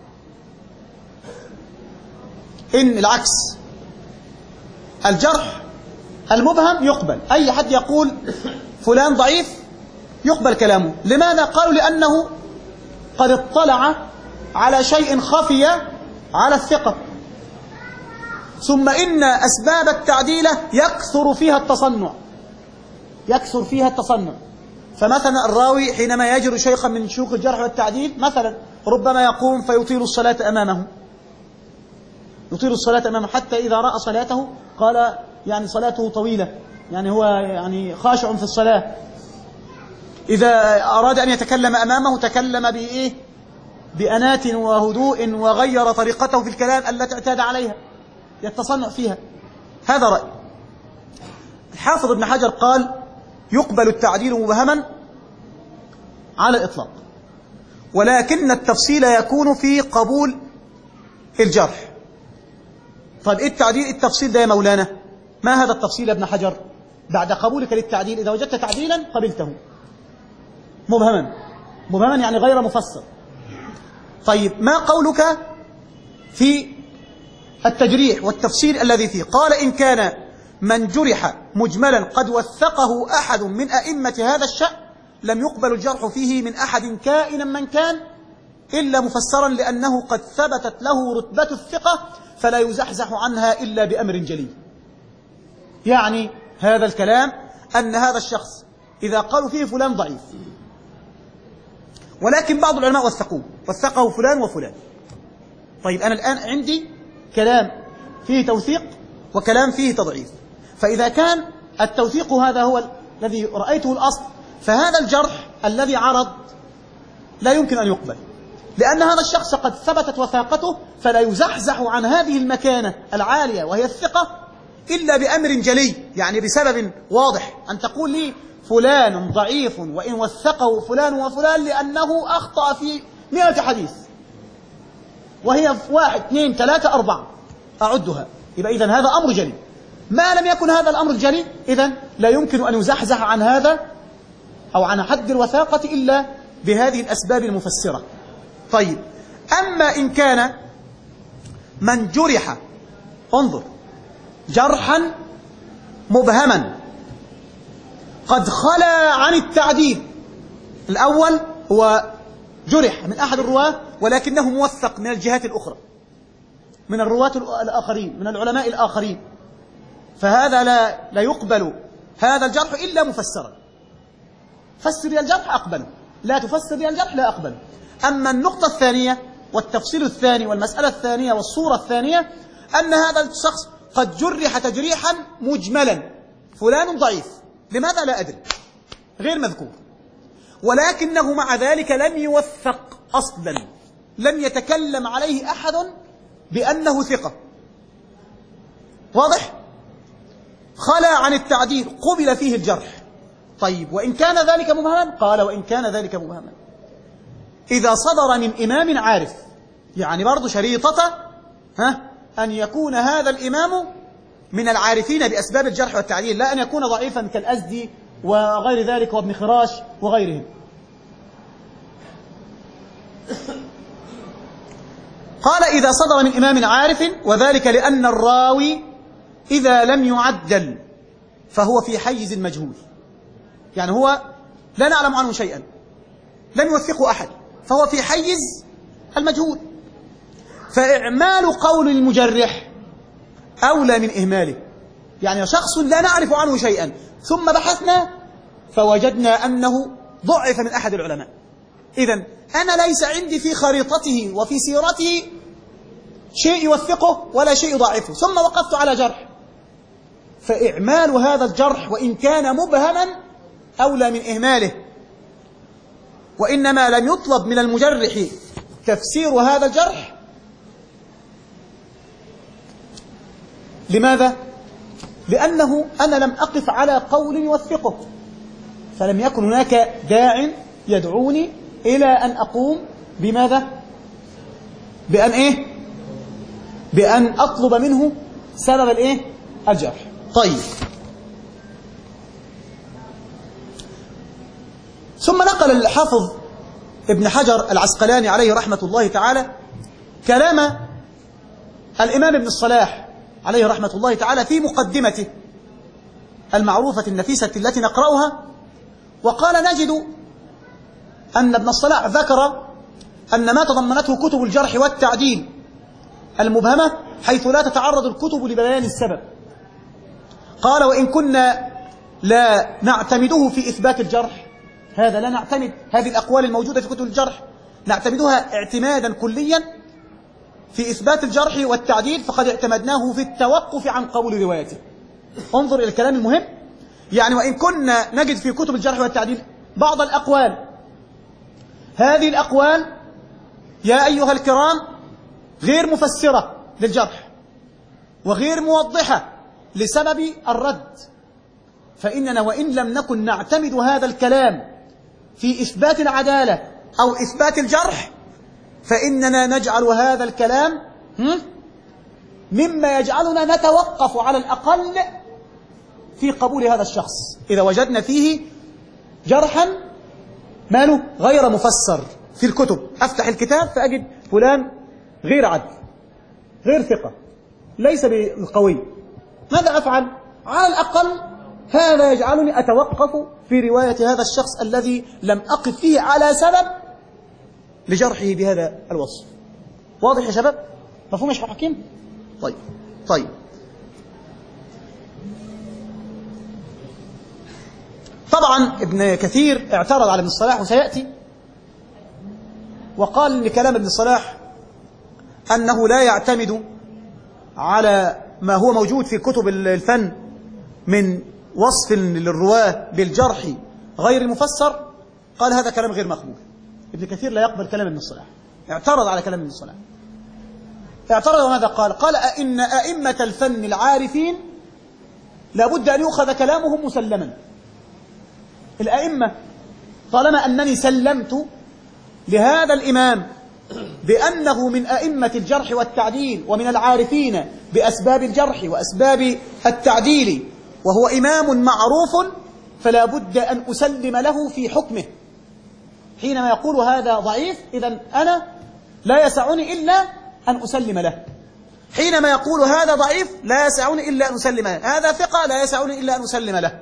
إن العكس، الجرح المبهم يقبل، أي حد يقول فلان ضعيف يقبل كلامه. لماذا؟ قالوا لأنه قد اطلع على شيء خفي على الثقة، ثم إن أسباب التعديل يكثر فيها التصنع يكثر فيها التصنع فمثلا الراوي حينما يجر شيخا من شيوخ الجرح والتعديل مثلا ربما يقوم فيطيل الصلاة أمامه يطيل الصلاة أمامه حتى إذا رأى صلاته قال يعني صلاته طويلة، يعني هو يعني خاشع في الصلاة. إذا أراد أن يتكلم أمامه تكلم بإيه؟ بأنات وهدوء وغير طريقته في الكلام التي اعتاد عليها يتصنع فيها. هذا رأي. الحافظ ابن حجر قال يقبل التعديل مبهما على الإطلاق، ولكن التفصيل يكون في قبول الجرح. طيب إيه التعديل؟ التفصيل ده يا مولانا، ما هذا التفصيل يا ابن حجر؟ بعد قبولك للتعديل إذا وجدت تعديلا قبلته مبهما مبهما يعني غير مفسر. طيب ما قولك في التجريح والتفصيل الذي فيه؟ قال إن كان من جرح مجملا قد وثقه أحد من أئمة هذا الشأن لم يقبل الجرح فيه من أحد كائنا من كان إلا مفسرا لأنه قد ثبتت له رتبة الثقة فلا يزحزح عنها إلا بأمر جلي. يعني هذا الكلام أن هذا الشخص إذا قالوا فيه فلان ضعيف ولكن بعض العلماء وثقوه وثقه فلان وفلان. طيب أنا الآن عندي كلام فيه توثيق وكلام فيه تضعيف، فإذا كان التوثيق هذا هو الذي رأيته الأصل فهذا الجرح الذي عرض لا يمكن أن يقبل لأن هذا الشخص قد ثبتت وثاقته فلا يزحزح عن هذه المكانة العالية وهي الثقة إلا بأمر جلي، يعني بسبب واضح. أن تقول لي فلان ضعيف وإن وثقه فلان وفلان لأنه أخطأ في مئة حديث وهي واحد اثنين ثلاثة أربعة أعدها، يبقى إذن هذا أمر جلي. ما لم يكن هذا الأمر الجلي إذن لا يمكن أن يزحزح عن هذا أو عن حد الوثاقة إلا بهذه الأسباب المفسرة. طيب أما إن كان من جرح، انظر، جرحا مبهما قد خلا عن التعديل. الأول هو جرح من أحد الرواة ولكنه موثق من الجهات الأخرى، من الرواة الآخرين من العلماء الآخرين، فهذا لا, لا يقبل هذا الجرح إلا مفسرا. فسر لي الجرح أقبله، لا تفسر لي الجرح لا أقبله. أما النقطة الثانية والتفصيل الثاني والمسألة الثانية والصورة الثانية أن هذا الشخص قد جرح تجريحا مجملا، فلان ضعيف، لماذا لا أدري، غير مذكور، ولكنه مع ذلك لم يوثق أصلا، لم يتكلم عليه أحد بأنه ثقة، واضح؟ خلى عن التعديل، قبل فيه الجرح. طيب وإن كان ذلك مبهما؟ قال وإن كان ذلك مبهما إذا صدر من إمام عارف، يعني برضو شريطة ها أن يكون هذا الإمام من العارفين بأسباب الجرح والتعديل، لا أن يكون ضعيفا كالأزدي وغير ذلك وابن خراش وغيرهم. قال إذا صدر من إمام عارف، وذلك لأن الراوي إذا لم يعدل فهو في حيز مجهول، يعني هو لا نعلم عنه شيئا، لم يوثقه أحد، فهو في حيز المجهول، فإعمال قول المجرح أولى من إهماله. يعني شخص لا نعرف عنه شيئا ثم بحثنا فوجدنا أنه ضعف من أحد العلماء، إذن أنا ليس عندي في خريطته وفي سيرته شيء يوثقه ولا شيء يضعفه، ثم وقفت على جرح، فإعمال هذا الجرح وإن كان مبهما أولى من إهماله. وإنما لم يطلب من المجرح تفسير هذا الجرح، لماذا؟ لأنه أنا لم أقف على قول يوثقه، فلم يكن هناك داع يدعوني إلى أن أقوم بماذا؟ بأن إيه؟ بأن أطلب منه سبب الإيه؟ الجرح. طيب، ثم نقل الحافظ ابن حجر العسقلاني عليه رحمة الله تعالى كلام الإمام ابن الصلاح عليه رحمة الله تعالى في مقدمته المعروفة النفيسة التي نقرأها، وقال نجد أن ابن الصلاح ذكر أن ما تضمنته كتب الجرح والتعديل المبهمة حيث لا تتعرض الكتب لبيان السبب. قال وإن كنا لا نعتمده في إثبات الجرح، هذا لا نعتمد هذه الأقوال الموجودة في كتب الجرح نعتمدها اعتمادا كليا في إثبات الجرح والتعديل، فقد اعتمدناه في التوقف عن قبول روايته. انظر إلى الكلام المهم، يعني وإن كنا نجد في كتب الجرح والتعديل بعض الأقوال، هذه الأقوال يا أيها الكرام غير مفسرة للجرح وغير موضحة لسبب الرد، فإننا وإن لم نكن نعتمد هذا الكلام في إثبات العدالة أو إثبات الجرح، فإننا نجعل هذا الكلام مما يجعلنا نتوقف على الأقل في قبول هذا الشخص إذا وجدنا فيه جرحا ماله غير مفسر في الكتب. أفتح الكتاب فأجد فلان غير عدل، غير ثقة، ليس بالقوي، ماذا أفعل؟ على الأقل هذا يجعلني أتوقف في رواية هذا الشخص الذي لم أقف فيه على سبب لجرحه بهذا الوصف. واضح يا شباب؟ مفهوم يا شيخ حكيم؟ طيب طيب طبعا ابن كثير اعترض على ابن الصلاح وسيأتي، وقال لكلام ابن الصلاح أنه لا يعتمد على ما هو موجود في كتب الفن من وصف للرواة بالجرح غير المفسر. قال هذا كلام غير مقبول، ابن كثير لا يقبل كلام ابن الصلاح، اعترض على كلام ابن الصلاح. اعترض وماذا قال؟ قال إن أئمة الفن العارفين لابد أن يؤخذ كلامهم مسلما. الأئمة طالما أنني سلمت لهذا الإمام بأنه من أئمة الجرح والتعديل ومن العارفين بأسباب الجرح وأسباب التعديل وهو إمام معروف، فلا بد أن أسلم له في حكمه. حينما يقول هذا ضعيف إذن أنا لا يسعني إلا أن أسلم له، حينما يقول هذا ضعيف لا يسعني إلا أن أسلم له، هذا ثقة لا يسعني إلا أن أسلم له.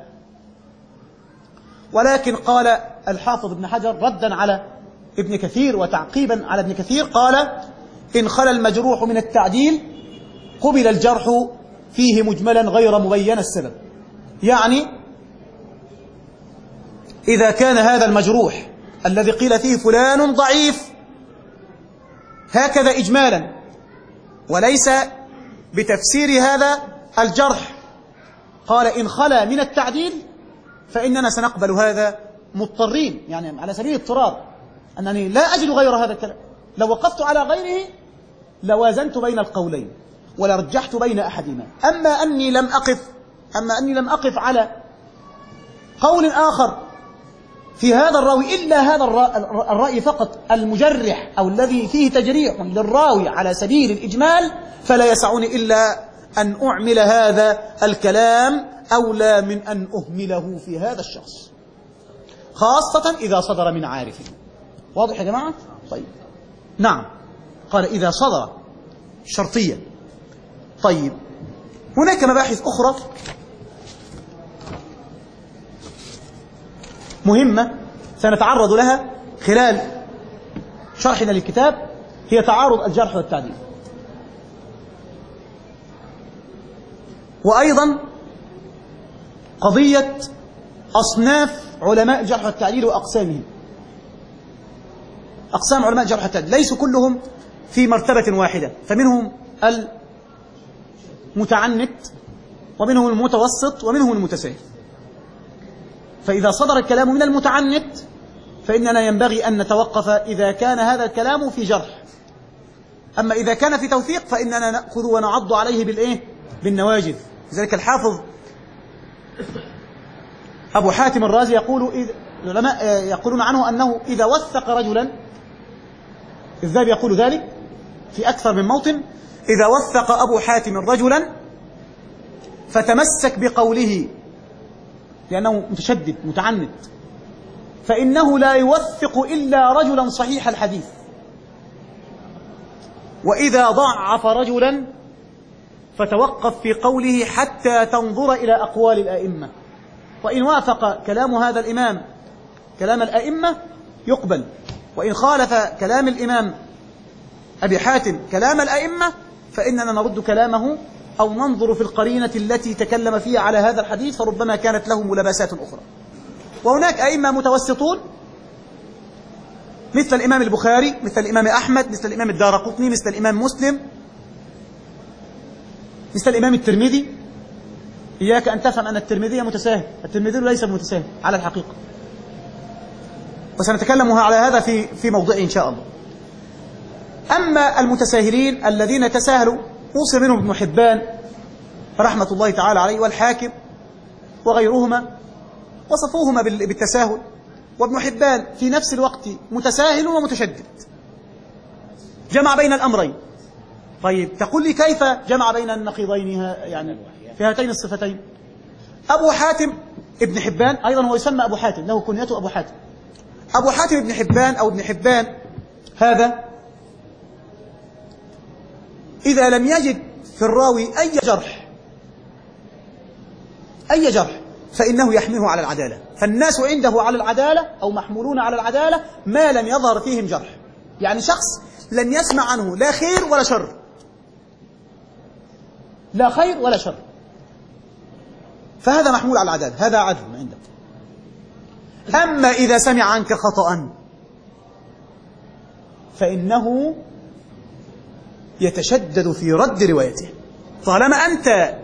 ولكن قال الحافظ ابن حجر ردا على ابن كثير وتعقيبا على ابن كثير، قال إن خلا المجروح من التعديل قبل الجرح فيه مجملا غير مبين السبب. يعني إذا كان هذا المجروح الذي قيل فيه فلان ضعيف هكذا إجمالا وليس بتفسير هذا الجرح، قال إن خلا من التعديل فإننا سنقبل هذا مضطرين، يعني على سبيل الاضطرار، أنني لا أجد غير هذا الكلام، لو وقفت على غيره لوازنت بين القولين ولرجحت بين أحدهما. أما أني لم أقف أما أني لم أقف على قول آخر في هذا الراوي إلا هذا الرأي فقط المجرح أو الذي فيه تجريح للراوي على سبيل الإجمال، فلا يسعني إلا أن أعمل هذا الكلام أولى من أن أهمله في هذا الشخص، خاصة إذا صدر من عارف. واضح يا جماعة؟ طيب نعم، قال إذا صدر شرطيا. طيب هناك مباحث أخرى مهمة سنتعرض لها خلال شرحنا للكتاب، هي تعارض الجرح والتعديل، وأيضا قضية أصناف علماء الجرح والتعديل وأقسامهم. أقسام علماء الجرح والتعديل ليسوا كلهم في مرتبة واحدة، فمنهم المتعنت ومنهم المتوسط ومنهم المتساهل. فإذا صدر الكلام من المتعنت فإننا ينبغي أن نتوقف إذا كان هذا الكلام في جرح، أما إذا كان في توثيق فإننا نأخذ ونعض عليه بالإيه؟ بالنواجذ. لذلك الحافظ أبو حاتم الرازي يقول، العلماء يقولون عنه أنه إذا وثق رجلا، الذهبي يقول ذلك في أكثر من موطن، إذا وثق أبو حاتم رجلا فتمسك بقوله لأنه متشدد متعنت، فإنه لا يوثق إلا رجلا صحيح الحديث، وإذا ضعف رجلا فتوقف في قوله حتى تنظر إلى أقوال الأئمة، وإن وافق كلام هذا الإمام كلام الأئمة يقبل، وإن خالف كلام الإمام أبي حاتم كلام الأئمة فإننا نرد كلامه أو ننظر في القرينة التي تكلم فيها على هذا الحديث، فربما كانت له ملابسات أخرى. وهناك أئمة متوسطون مثل الإمام البخاري، مثل الإمام أحمد، مثل الإمام الدارقطني، مثل الإمام مسلم، مثل الإمام الترمذي. إياك أن تفهم أن الترمذي متساهل، الترمذي ليس متساهل على الحقيقة، وسنتكلم على هذا في في موضوع إن شاء الله. أما المتساهلين الذين تساهلوا وصف منهم ابن حبان رحمة الله تعالى عليه والحاكم وغيرهما، وصفوهما بالتساهل، وابن حبان في نفس الوقت متساهل ومتشدد، جمع بين الأمرين. طيب تقول لي كيف جمع بين النقيضين يعني في هاتين الصفتين؟ أبو حاتم ابن حبان أيضا هو يسمى أبو حاتم، له كنيته أبو حاتم. أبو حاتم ابن حبان أو ابن حبان هذا إذا لم يجد في الراوي أي جرح أي جرح فإنه يحمله على العدالة، فالناس عنده على العدالة أو محمولون على العدالة ما لم يظهر فيهم جرح، يعني شخص لن يسمع عنه لا خير ولا شر، لا خير ولا شر، فهذا محمول على العدالة، هذا عدل عندك. أما إذا سمع عنك خطأ فإنه يتشدد في رد روايته، طالما أنت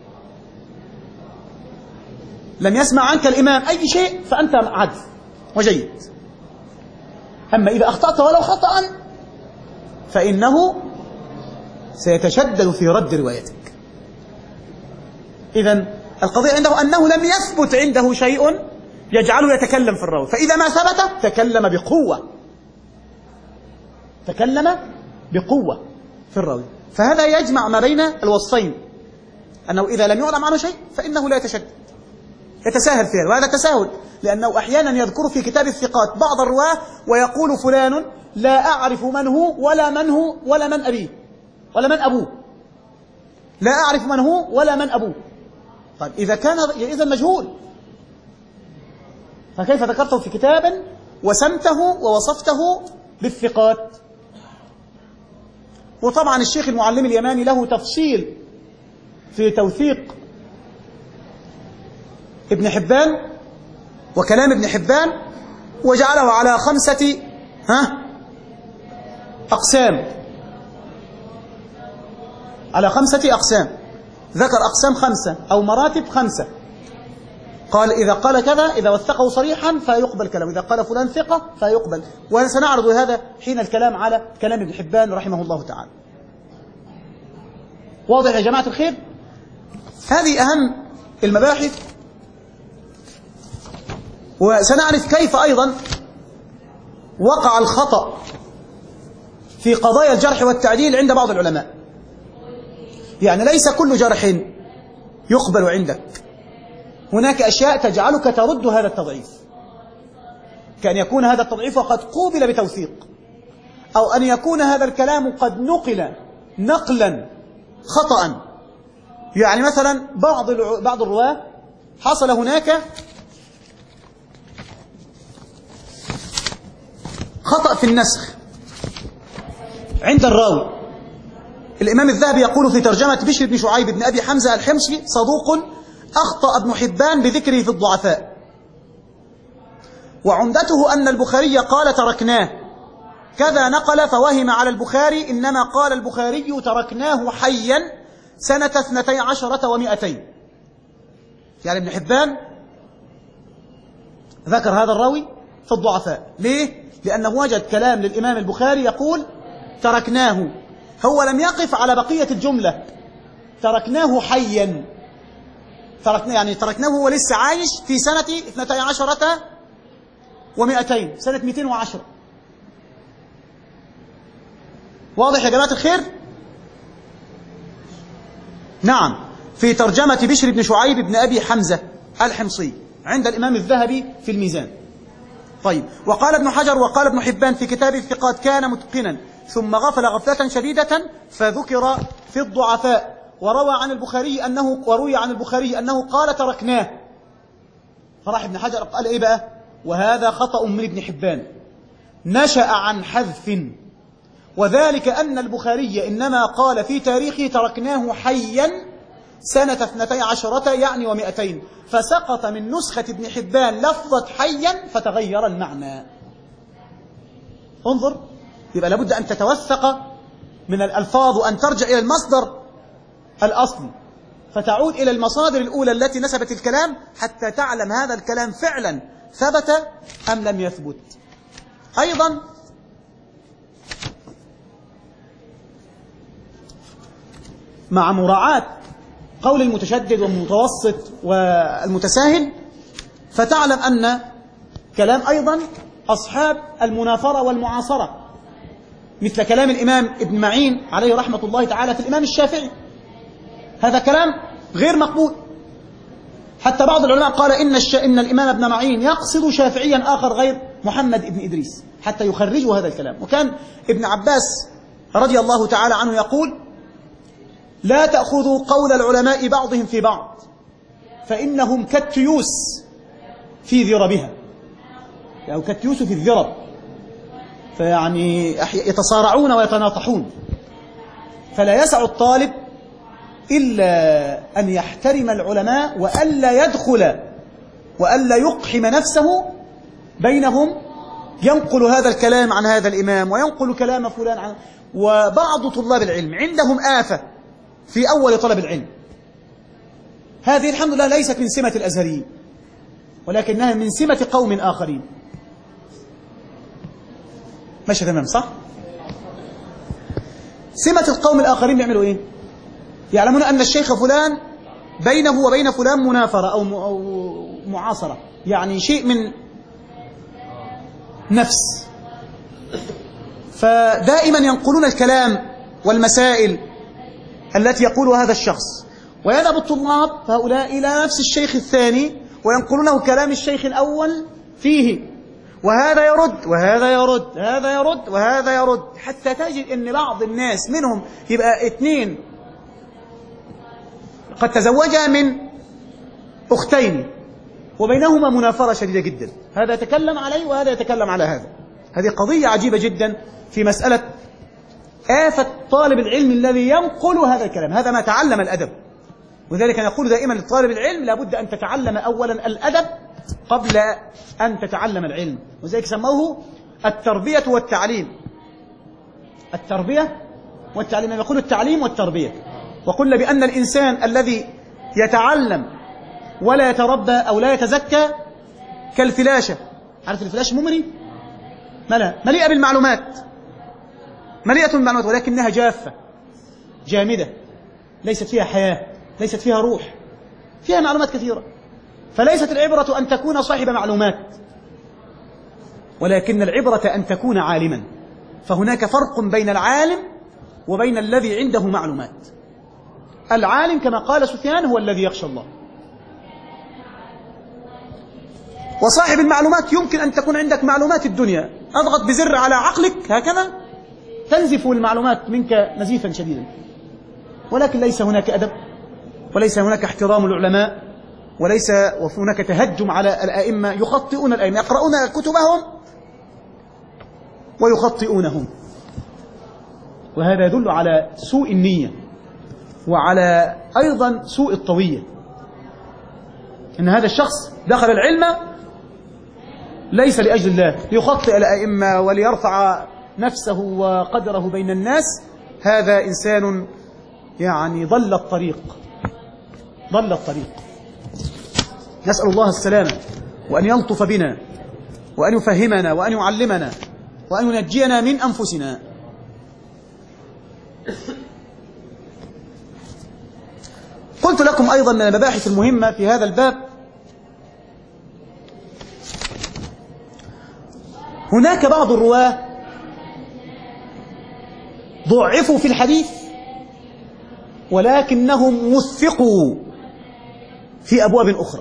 لم يسمع عنك الإمام أي شيء فأنت عدل وجيد. أما إذا أخطأت ولو خطأ فإنه سيتشدد في رد روايتك. إذن القضية عنده أنه لم يثبت عنده شيء يجعله يتكلم في الراوي، فإذا ما ثبت تكلم بقوة تكلم بقوة في الراوي، فهذا يجمع ما بين الوصفين، أنه إذا لم يعلم عنه شيء فإنه لا يتشدد، يتساهل فيها، وهذا تساهل لأنه أحيانا يذكر في كتاب الثقات بعض الرواة ويقول فلان لا أعرف من هو ولا من هو ولا من أبيه ولا من أبوه، لا أعرف من هو ولا من أبوه. طيب إذا كان إذا مجهول، فكيف ذكرته في كتاب وسمته ووصفته بالثقات؟ وطبعا الشيخ المعلم اليماني له تفصيل في توثيق ابن حبان وكلام ابن حبان، وجعله على خمسة ها أقسام، على خمسة أقسام، ذكر أقسام خمسة أو مراتب خمسة. قال إذا قال كذا، إذا وثقه صريحا فيقبل كلامه، إذا قال فلان ثقة فيقبل. وسنعرض هذا حين الكلام على كلام ابن حبان رحمه الله تعالى. واضح يا جماعة الخير؟ هذه أهم المباحث، وسنعرف كيف أيضا وقع الخطأ في قضايا الجرح والتعديل عند بعض العلماء. يعني ليس كل جرح يقبل عندك، هناك أشياء تجعلك ترد هذا التضعيف، كأن يكون هذا التضعيف وقد قوبل بتوثيق، أو أن يكون هذا الكلام قد نقل نقلا خطأ. يعني مثلا بعض بعض الرواة حصل هناك خطأ في النسخ عند الراوي. الإمام الذهبي يقول في ترجمة بشر بن شعيب بن أبي حمزة الحمصي: صدوق أخطأ ابن حبان بذكره في الضعفاء، وعمدته أن البخاري قال تركناه كذا نقل، فوهم على البخاري، إنما قال البخاري تركناه حيا سنة اثنتي عشرة ومئتين. يعني ابن حبان ذكر هذا الراوي في الضعفاء. ليه؟ لأنه وجد كلام للإمام البخاري يقول تركناه، هو لم يقف على بقية الجملة، تركناه حيا، تركناه يعني تركناه هو لسه عايش في سنة اثنتي عشرة ومئتين، سنة مئتين وعشرة. واضح يا جماعة الخير؟ نعم، في ترجمة بشر بن شعيب بن أبي حمزة الحمصي عند الإمام الذهبي في الميزان. طيب، وقال ابن حجر وقال ابن حبان في كتاب الثقات: كان متقنا ثم غفل غفلة شديدة فذكر في الضعفاء، وروى عن البخاري أنه وروي عن البخاري أنه قال تركناه. فراح ابن حجر قال إيه بقى؟ وهذا خطأ من ابن حبان نشأ عن حذف، وذلك أن البخاري إنما قال في تاريخه تركناه حيا سنة اثنتي عشرة يعني ومئتين، فسقط من نسخة ابن حبان لفظة حيا فتغير المعنى. انظر، يبقى لابد أن تتوثق من الألفاظ وأن ترجع إلى المصدر الأصلي، فتعود إلى المصادر الأولى التي نسبت الكلام حتى تعلم هذا الكلام فعلا ثبت أم لم يثبت. أيضا مع مراعاة قول المتشدد والمتوسط والمتساهل، فتعلم أن كلام أيضا أصحاب المنافرة والمعاصرة، مثل كلام الإمام ابن معين عليه رحمة الله تعالى في الإمام الشافعي، هذا كلام غير مقبول. حتى بعض العلماء قال إن, الش... إن الإمام ابن معين يقصد شافعيا آخر غير محمد ابن إدريس حتى يخرجوا هذا الكلام. وكان ابن عباس رضي الله تعالى عنه يقول: لا تأخذوا قول العلماء بعضهم في بعض، فإنهم كالتيوس في ذربها، يعني كالتيوس في الذرب، فيعني يتصارعون ويتناطحون. فلا يسع الطالب إلا أن يحترم العلماء وألا يدخل وألا يقحم نفسه بينهم، ينقل هذا الكلام عن هذا الإمام وينقل كلام فلان عن. وبعض طلاب العلم عندهم آفة في أول طلب العلم، هذه الحمد لله ليست من سمة الأزهريين، ولكنها من سمة قوم آخرين. ماشي تمام صح؟ سمة القوم الآخرين بيعملوا إيه؟ يعلمون أن الشيخ فلان بينه وبين فلان منافرة أو معاصرة، يعني شيء من نفس، فدائما ينقلون الكلام والمسائل التي يقولها هذا الشخص، ويذهب الطلاب هؤلاء إلى نفس الشيخ الثاني وينقلونه كلام الشيخ الأول فيه، وهذا يرد وهذا يرد هذا يرد وهذا يرد، حتى تجد أن بعض الناس منهم يبقى اثنين قد تزوجا من أختين وبينهما منافرة شديدة جدا، هذا يتكلم عليه وهذا يتكلم على هذا. هذه قضية عجيبة جدا في مسألة آفة طالب العلم الذي ينقل هذا الكلام، هذا ما تعلم الأدب. وذلك نقول دائما لطالب العلم لابد أن تتعلم أولا الأدب قبل أن تتعلم العلم، وذلك سموه التربية والتعليم. التربية والتعليم، يقول التعليم والتربية. وقلنا بأن الإنسان الذي يتعلم ولا يتربى أو لا يتزكى كالفلاشة. عارف الفلاش ممري؟ ملا مليئة بالمعلومات، مليئة بالمعلومات، ولكنها جافة جامدة، ليست فيها حياة، ليست فيها روح، فيها معلومات كثيرة. فليست العبرة أن تكون صاحب معلومات، ولكن العبرة أن تكون عالما. فهناك فرق بين العالم وبين الذي عنده معلومات. العالم كما قال سفيان هو الذي يخشى الله. وصاحب المعلومات يمكن أن تكون عندك معلومات الدنيا، أضغط بزر على عقلك هكذا تنزف المعلومات منك نزيفا شديدا، ولكن ليس هناك أدب، وليس هناك احترام العلماء، وليس هناك تهجم على الأئمة. يخطئون الأئمة، يقرؤون كتبهم ويخطئونهم، وهذا يدل على سوء النية وعلى أيضا سوء الطوية. إن هذا الشخص دخل العلم ليس لأجل الله، ليخطئ الأئمة وليرفع نفسه وقدره بين الناس. هذا إنسان يعني ضل الطريق، ضل الطريق. نسأل الله السلامة، وأن يلطف بنا، وأن يفهمنا، وأن يعلمنا، وأن ينجينا من أنفسنا. قلت لكم أيضا من المباحث المهمة في هذا الباب، هناك بعض الرواة ضعفوا في الحديث ولكنهم وثقوا في أبواب أخرى.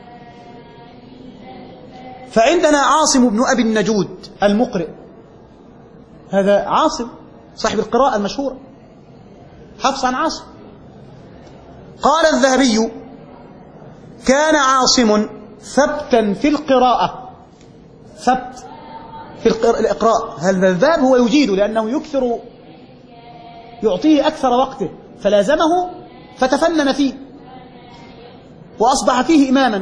فعندنا عاصم بن أبي النجود المقرئ، هذا عاصم صاحب القراءة المشهورة، حفص عن عاصم. قال الذهبي: كان عاصم ثبتا في القراءة، ثبت في الإقراء. هذا الباب هو يجيد لأنه يكثر، يعطيه أكثر وقته، فلازمه فتفنن فيه وأصبح فيه إماما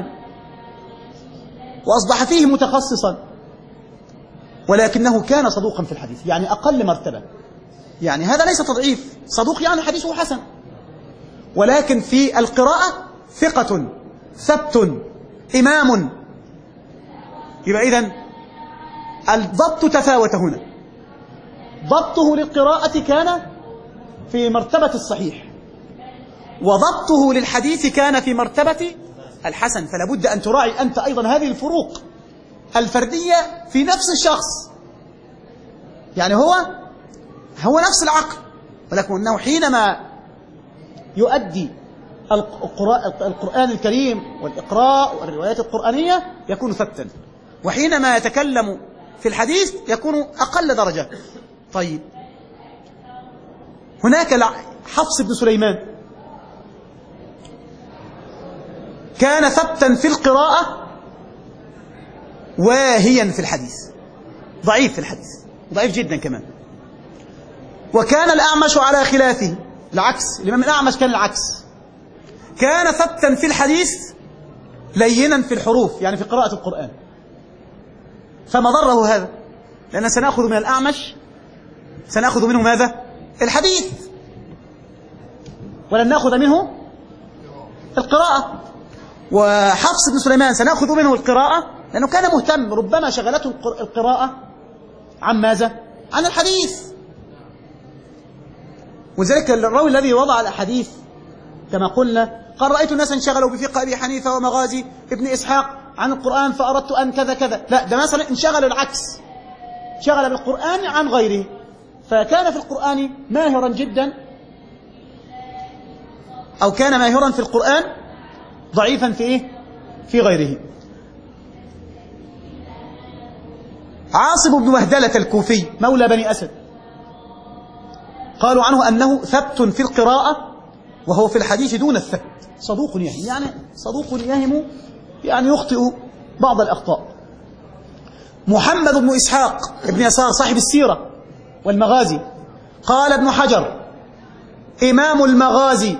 وأصبح فيه متخصصا، ولكنه كان صدوقا في الحديث، يعني أقل مرتبة. يعني هذا ليس تضعيف، صدوق يعني حديثه حسن، ولكن في القراءة ثقة ثبت إمام. يبقى إذن الضبط تفاوت هنا، ضبطه للقراءة كان في مرتبة الصحيح، وضبطه للحديث كان في مرتبة الحسن. فلا بد أن تراعي أنت أيضا هذه الفروق الفردية في نفس الشخص. يعني هو هو نفس العقل، ولكنه حينما يؤدي القرآن الكريم والإقراء والروايات القرآنية يكون ثبتا، وحينما يتكلم في الحديث يكون أقل درجة. طيب، هناك حفص بن سليمان كان ثبتا في القراءة واهيا في الحديث، ضعيف في الحديث، ضعيف جدا كمان. وكان الأعمش على خلافه، العكس، الإمام الأعمش كان العكس، كان ثبتا في الحديث لينا في الحروف، يعني في قراءة القرآن. فما ضره هذا؟ لأن سنأخذ من الأعمش، سنأخذ منه ماذا؟ الحديث، ولن نأخذ منه القراءة. وحفص بن سليمان سنأخذ منه القراءة لأنه كان مهتم، ربما شغلته القراءة عن ماذا؟ عن الحديث. وذلك الراوي الذي وضع الأحاديث كما قلنا قال: رأيت الناس انشغلوا بفقه أبي حنيفة ومغازي ابن إسحاق عن القرآن فأردت أن كذا كذا. لا، ده مثلا انشغل العكس، شغل بالقرآن عن غيره، فكان في القرآن ماهرا جدا، أو كان ماهرا في القرآن ضعيفا في إيه؟ في غيره. عاصم بن مهدلة الكوفي مولى بني أسد، قالوا عنه أنه ثبت في القراءة وهو في الحديث دون الثبت، صدوق يهم، يعني صدوق يهم، يعني يخطئ بعض الأخطاء. محمد بن إسحاق بن يسار صاحب السيرة والمغازي قال ابن حجر: إمام المغازي،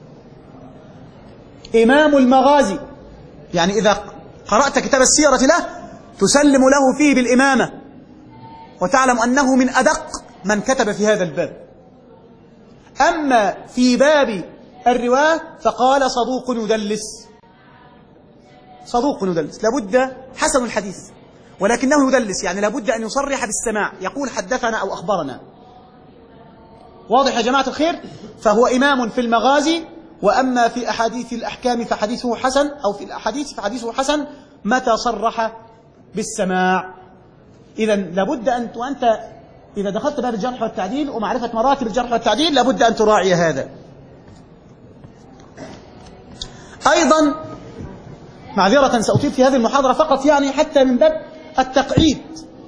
إمام المغازي، يعني إذا قرأت كتاب السيرة له تسلم له فيه بالإمامة، وتعلم أنه من أدق من كتب في هذا الباب. أما في باب الرواة فقال: صدوق يدلس، صدوق يدلس، لابد حسن الحديث ولكنه يدلس، يعني لابد أن يصرح بالسماع، يقول حدثنا أو أخبرنا. واضح يا جماعة الخير؟ فهو إمام في المغازي، وأما في أحاديث الأحكام فحديثه حسن، أو في الأحاديث فحديثه حسن متى صرح بالسماع. إذا لابد أن أنت إذا دخلت باب الجرح والتعديل ومعرفة مراتب الجرح والتعديل لابد أن تراعي هذا. أيضا معذرة سأطيل في هذه المحاضرة فقط، يعني حتى من باب التقعيد،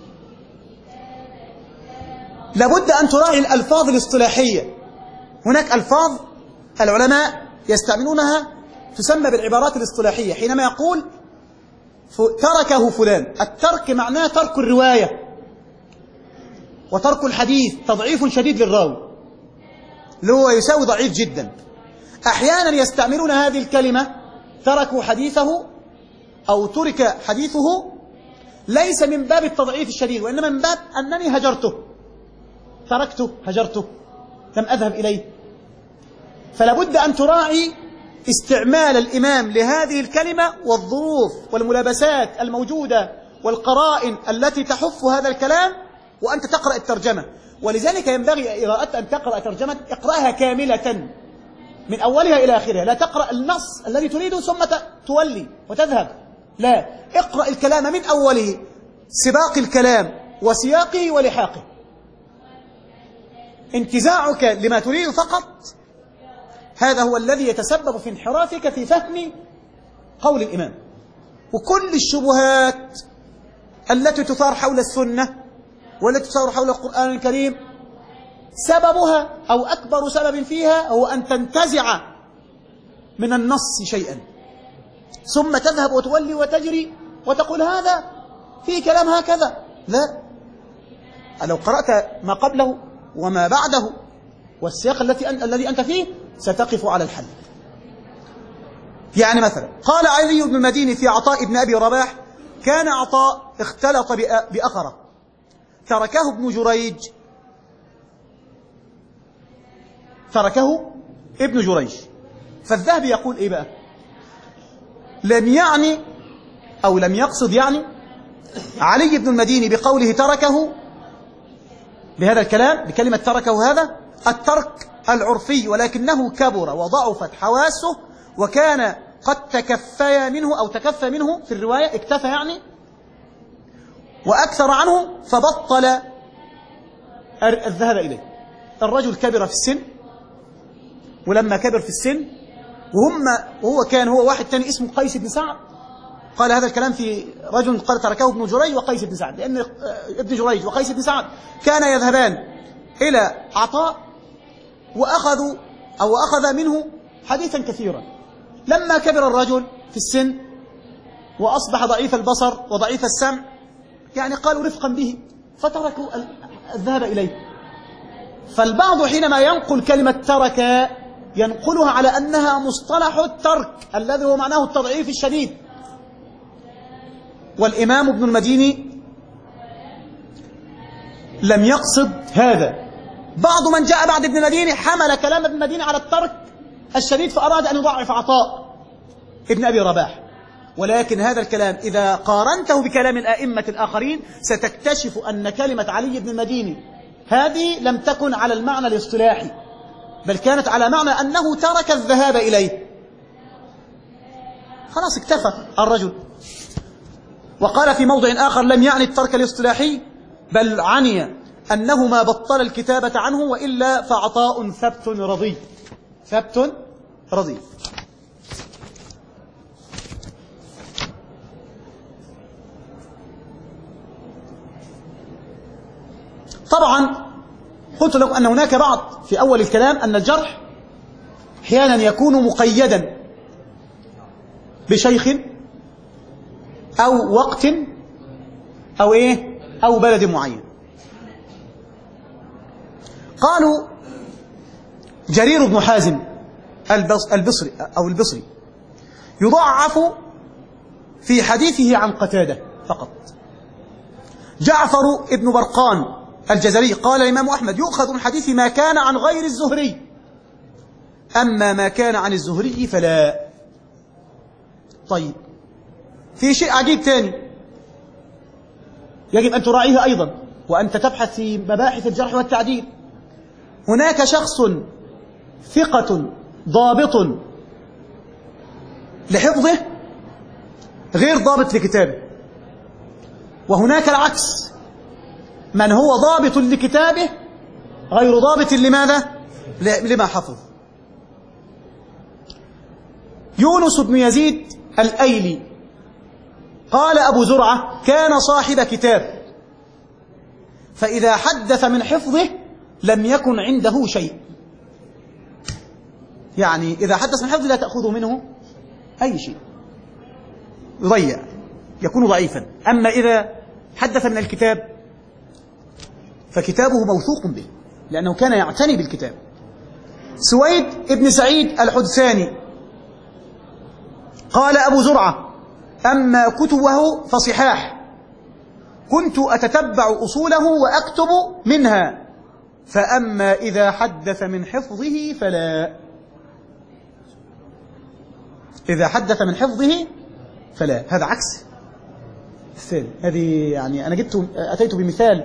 لابد أن تراعي الألفاظ الاصطلاحية. هناك ألفاظ العلماء يستعملونها تسمى بالعبارات الاصطلاحية. حينما يقول تركه فلان، الترك معناه ترك الرواية وترك الحديث، تضعيف شديد للراوي اللي هو يساوي ضعيف جدا. أحيانا يستعملون هذه الكلمة تركوا حديثه أو ترك حديثه ليس من باب التضعيف الشديد، وإنما من باب أنني هجرته، تركته، هجرته، لم أذهب إليه. فلابد أن تراعي استعمال الإمام لهذه الكلمة والظروف والملابسات الموجودة والقرائن التي تحف هذا الكلام وأنت تقرأ الترجمة. ولذلك ينبغي إذا أردت أن تقرأ ترجمة اقرأها كاملة من أولها إلى آخرها، لا تقرأ النص الذي تريده ثم تولي وتذهب، لا، اقرأ الكلام من أوله، سباق الكلام وسياقه ولحاقه. انتزاعك لما تريد فقط هذا هو الذي يتسبب في انحرافك في فهم قول الإمام. وكل الشبهات التي تثار حول السنة والتي تثار حول القرآن الكريم سببها أو أكبر سبب فيها هو أن تنتزع من النص شيئا ثم تذهب وتولي وتجري وتقول هذا في كلام هكذا. لا، لو قرأت ما قبله وما بعده والسياق التي أن... الذي أنت فيه ستقف على الحل. يعني مثلا قال علي بن المديني في عطاء بن أبي رباح: كان عطاء اختلط بأخرة تركه ابن جريج، تركه ابن جريج. فالذهبي يقول إيه بقى؟ لم يعني أو لم يقصد يعني علي بن المديني بقوله تركه بهذا الكلام بكلمة تركه هذا الترك العرفي، ولكنه كبر وضعفت حواسه وكان قد تكفى منه أو تكفى منه في الرواية، اكتفى يعني وأكثر عنه فبطل الذهاب إليه. الرجل كبر في السن، ولما كبر في السن وهم وهو كان هو واحد تاني اسمه قيس بن سعد، قال هذا الكلام في رجل قال تركه ابن جريج وقيس بن سعد، لأن ابن جريج وقيس بن سعد كان يذهبان إلى عطاء وأخذوا أو أخذ منه حديثا كثيرا. لما كبر الرجل في السن وأصبح ضعيف البصر وضعيف السمع، يعني قالوا رفقا به فتركوا الذهاب إليه. فالبعض حينما ينقل كلمة ترك ينقلها على أنها مصطلح الترك الذي هو معناه التضعيف الشديد، والإمام ابن المديني لم يقصد هذا. بعض من جاء بعد ابن المديني حمل كلام ابن المديني على الترك الشديد فأراد أن يضعف عطاء ابن أبي رباح، ولكن هذا الكلام إذا قارنته بكلام الآئمة الآخرين ستكتشف أن كلمة علي بن المديني هذه لم تكن على المعنى الاصطلاحي، بل كانت على معنى أنه ترك الذهاب إليه، خلاص اكتفى الرجل. وقال في موضع آخر: لم يعني الترك الاصطلاحي بل عني أنه ما بطل الكتابة عنه وإلا فعطاء ثبت رضي، ثبت رضي. طبعا قلت لكم أن هناك بعض في أول الكلام أن الجرح أحيانا يكون مقيدا بشيخ أو وقت أو إيه أو بلد معين. قالوا جرير بن حازم البصري أو البصري يضعف في حديثه عن قتادة فقط. جعفر بن برقان الجزري قال الإمام أحمد يؤخذ من حديث ما كان عن غير الزهري، أما ما كان عن الزهري فلا. طيب، في شيء عجيب ثاني يجب أن تراعيه أيضا وأنت تبحث في مباحث الجرح والتعديل. هناك شخص ثقة ضابط لحفظه غير ضابط لكتابه، وهناك العكس، من هو ضابط لكتابه غير ضابط لماذا؟ لما حفظ. يونس بن يزيد الأيلي قال أبو زرعة كان صاحب كتاب، فإذا حدث من حفظه لم يكن عنده شيء، يعني إذا حدث من حفظه لا تأخذ منه أي شيء، يضيع، يكون ضعيفا. أما إذا حدث من الكتاب فكتابه موثوق به لأنه كان يعتني بالكتاب. سويد ابن سعيد الحدثاني قال أبو زرعة أما كتبه فصحاح، كنت أتتبع أصوله وأكتب منها، فأما إذا حدث من حفظه فلا. إذا حدث من حفظه فلا، هذا عكس الثاني. هذه يعني أنا جبت أتيت بمثال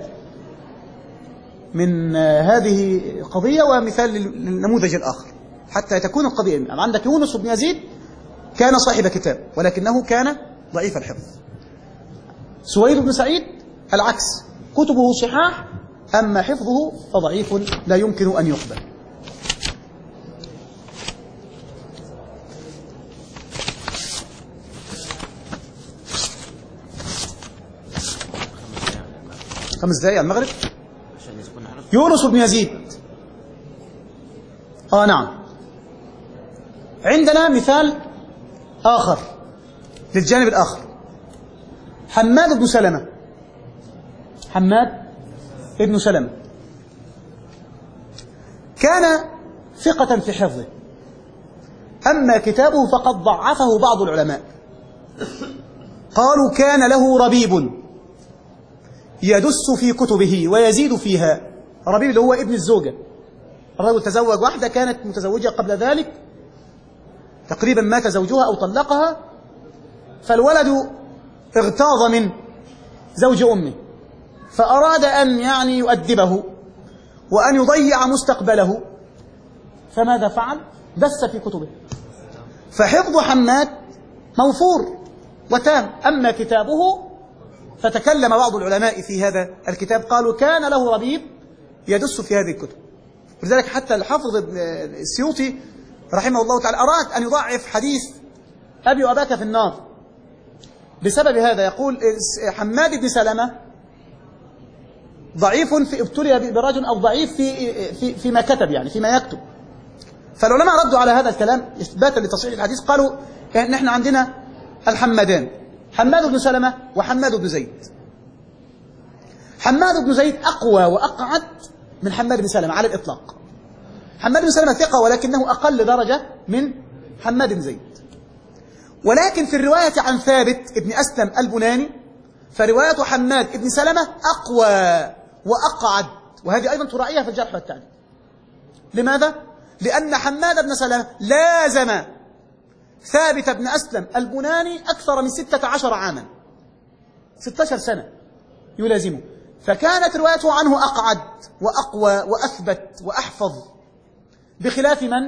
من هذه قضية ومثال للنموذج الآخر حتى تكون القضية. عندك يونس بن يزيد كان صاحب كتاب ولكنه كان ضعيف الحفظ. سويد بن سعيد العكس، كتبه صحاح أما حفظه فضعيف لا يمكن أن يقبل. خمس دقائق على المغرب. يونس بن يزيد آه نعم. عندنا مثال آخر للجانب الآخر، حماد بن سلمة. حماد بن سلمة كان ثقة في حفظه، أما كتابه فقد ضعفه بعض العلماء. قالوا كان له ربيب يدس في كتبه ويزيد فيها. ربيب اللي هو ابن الزوجة، الرجل تزوج واحدة كانت متزوجة قبل ذلك تقريبا، مات زوجها أو طلقها، فالولد اغتاظ من زوج أمه، فأراد أن يعني يؤدبه وأن يضيع مستقبله، فماذا فعل؟ دس في كتبه. فحفظ حماد موفور وتام، أما كتابه فتكلم بعض العلماء في هذا الكتاب، قالوا كان له ربيب يدس في هذه الكتب. ولذلك حتى الحافظ السيوطي رحمه الله تعالى أراد أن يضعف حديث أبي وأباك في النار بسبب هذا. يقول حماد بن سلمة ضعيف في ابتلي برجل، أو ضعيف في في فيما كتب، يعني فيما يكتب. فالعلماء ردوا على هذا الكلام إثباتا لتصحيح الحديث، قالوا نحن عندنا الحمادان، حماد بن سلمة وحماد بن زيد. حماد بن زيد أقوى وأقعد من حماد بن سلمة على الإطلاق. حماد بن سلمة ثقة ولكنه أقل درجة من حماد بن زيد. ولكن في الرواية عن ثابت ابن أسلم البناني فرواية حماد بن سلمة أقوى وأقعد، وهذه أيضا تراعيها في الجرح والتعديل. لماذا؟ لأن حماد بن سلمة لازم ثابت بن أسلم البناني أكثر من ستة عشر عاما، ستة عشر سنة يلازمه، فكانت روايته عنه أقعد وأقوى وأثبت وأحفظ، بخلاف من؟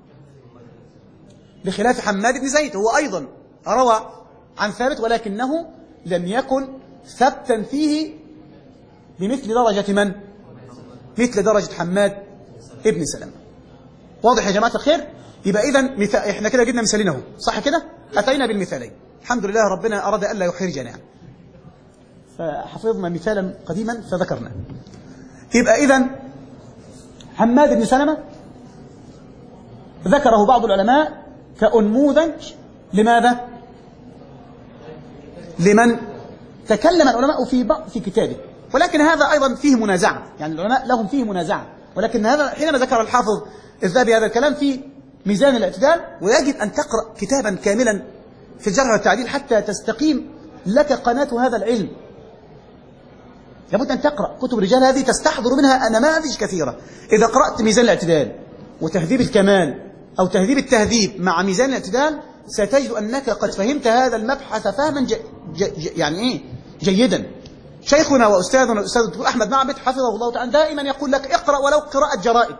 بخلاف حماد بن زيد، هو أيضا روى عن ثابت ولكنه لم يكن ثبتا فيه بمثل درجة من؟ مثل درجة حماد بن سلمة. واضح يا جماعة الخير؟ يبقى إذن مثال، إحنا كده جبنا مثالين اهو، صح كده؟ أتينا بالمثالين، الحمد لله ربنا أراد ألا يحرجنا يعني، فحفظنا مثالا قديما فذكرنا. يبقى إذن حماد بن سلمة ذكره بعض العلماء كأنموذج لماذا؟ لمن تكلم العلماء في في كتابه، ولكن هذا أيضا فيه منازعة، يعني العلماء لهم فيه منازعة، ولكن هذا حينما ذكر الحافظ الذهبي هذا الكلام في ميزان الاعتدال، ويجب أن تقرأ كتابا كاملا في الجرح والتعديل حتى تستقيم لك قناة هذا العلم. لابد أن تقرأ كتب الرجال هذه، تستحضر منها نماذج كثيرة. إذا قرأت ميزان الاعتدال وتهذيب الكمال أو تهذيب التهذيب مع ميزان الاعتدال، ستجد أنك قد فهمت هذا المبحث فهما ج... ج... ج... يعني إيه جيدا. شيخنا وأستاذنا الأستاذ الدكتور أحمد معبد حفظه الله تعالى دائما يقول لك اقرأ ولو قراءة جرائد،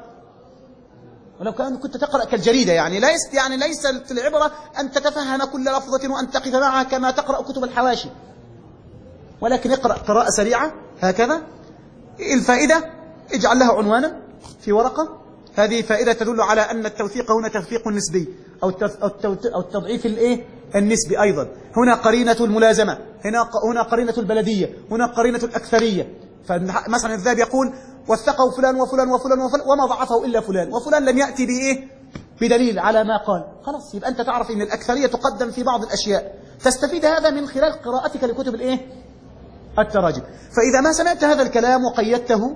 ولو كان كنت تقرأ كالجريدة، يعني ليس يعني ليست العبرة أن تتفهم كل لفظة وأن تقف معها كما تقرأ كتب الحواشي، ولكن اقرأ قراءة سريعة هكذا. الفائدة اجعل لها عنوانا في ورقة، هذه فائدة تدل على أن التوثيق هنا توثيق نسبي أو أو التضعيف الإيه النسبي. أيضا هنا قرينة الملازمة، هنا هنا قرينة البلدية، هنا قرينة الأكثرية. فمثلا الذهبي يقول وثقه فلان وفلان وفلان وفلان وما ضعفه إلا فلان، وفلان لم يأتي بإيه بدليل على ما قال. خلاص يبقى أنت تعرف أن الأكثرية تقدم في بعض الأشياء، تستفيد هذا من خلال قراءتك لكتب الإيه التراجم. فإذا ما سمعت هذا الكلام وقيدته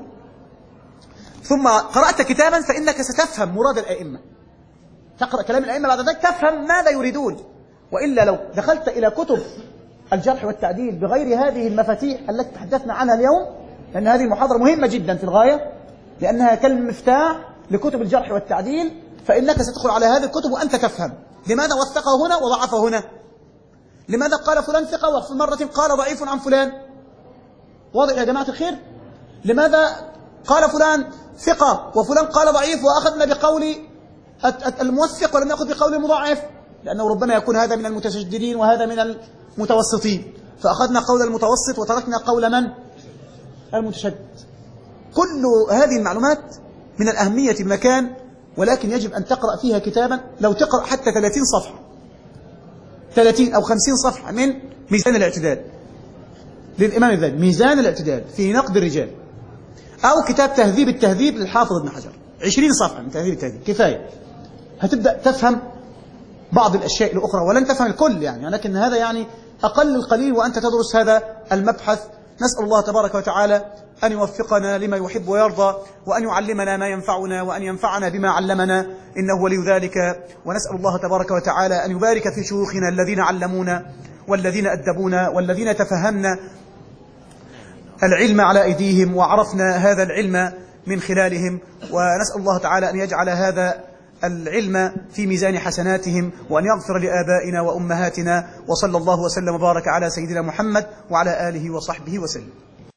ثم قرأت كتابا فإنك ستفهم مراد الأئمة، تقرأ كلام الأئمة بعد ذلك تفهم ماذا يريدون. وإلا لو دخلت إلى كتب الجرح والتعديل بغير هذه المفاتيح التي تحدثنا عنها اليوم، لأن هذه المحاضرة مهمة جدا في الغاية، لأنها كالمفتاح لكتب الجرح والتعديل، فإنك ستدخل على هذه الكتب وأنت تفهم لماذا وثقه هنا وضعفه هنا، لماذا قال فلان ثقة وفي مرة قال ضعيف عن فلان. واضح يا جماعة الخير؟ لماذا قال فلان ثقة وفلان قال ضعيف وأخذنا بقول الموثق ولم نأخذ بقول المضاعف؟ لأنه ربما يكون هذا من المتشددين وهذا من المتوسطين، فأخذنا قول المتوسط وتركنا قول من؟ المتشدد. كل هذه المعلومات من الأهمية بمكان، ولكن يجب أن تقرأ فيها كتابا. لو تقرأ حتى ثلاثين صفحة ثلاثين أو خمسين صفحة من ميزان الاعتدال للإمام الذهبي، ميزان الاعتدال في نقد الرجال، أو كتاب تهذيب التهذيب للحافظ ابن حجر، عشرين صفحة من تهذيب التهذيب كفاية، هتبدأ تفهم بعض الأشياء الأخرى، ولن تفهم الكل يعني، لكن هذا يعني أقل القليل وأنت تدرس هذا المبحث. نسأل الله تبارك وتعالى أن يوفقنا لما يحب ويرضى، وأن يعلمنا ما ينفعنا، وأن ينفعنا بما علمنا، إنه ولي ذلك. ونسأل الله تبارك وتعالى أن يبارك في شيوخنا الذين علمونا والذين أدبونا والذين تفهمنا العلم على أيديهم وعرفنا هذا العلم من خلالهم. ونسأل الله تعالى أن يجعل هذا العلم في ميزان حسناتهم، وأن يغفر لآبائنا وأمهاتنا. وصلى الله وسلم وبارك على سيدنا محمد وعلى آله وصحبه وسلم.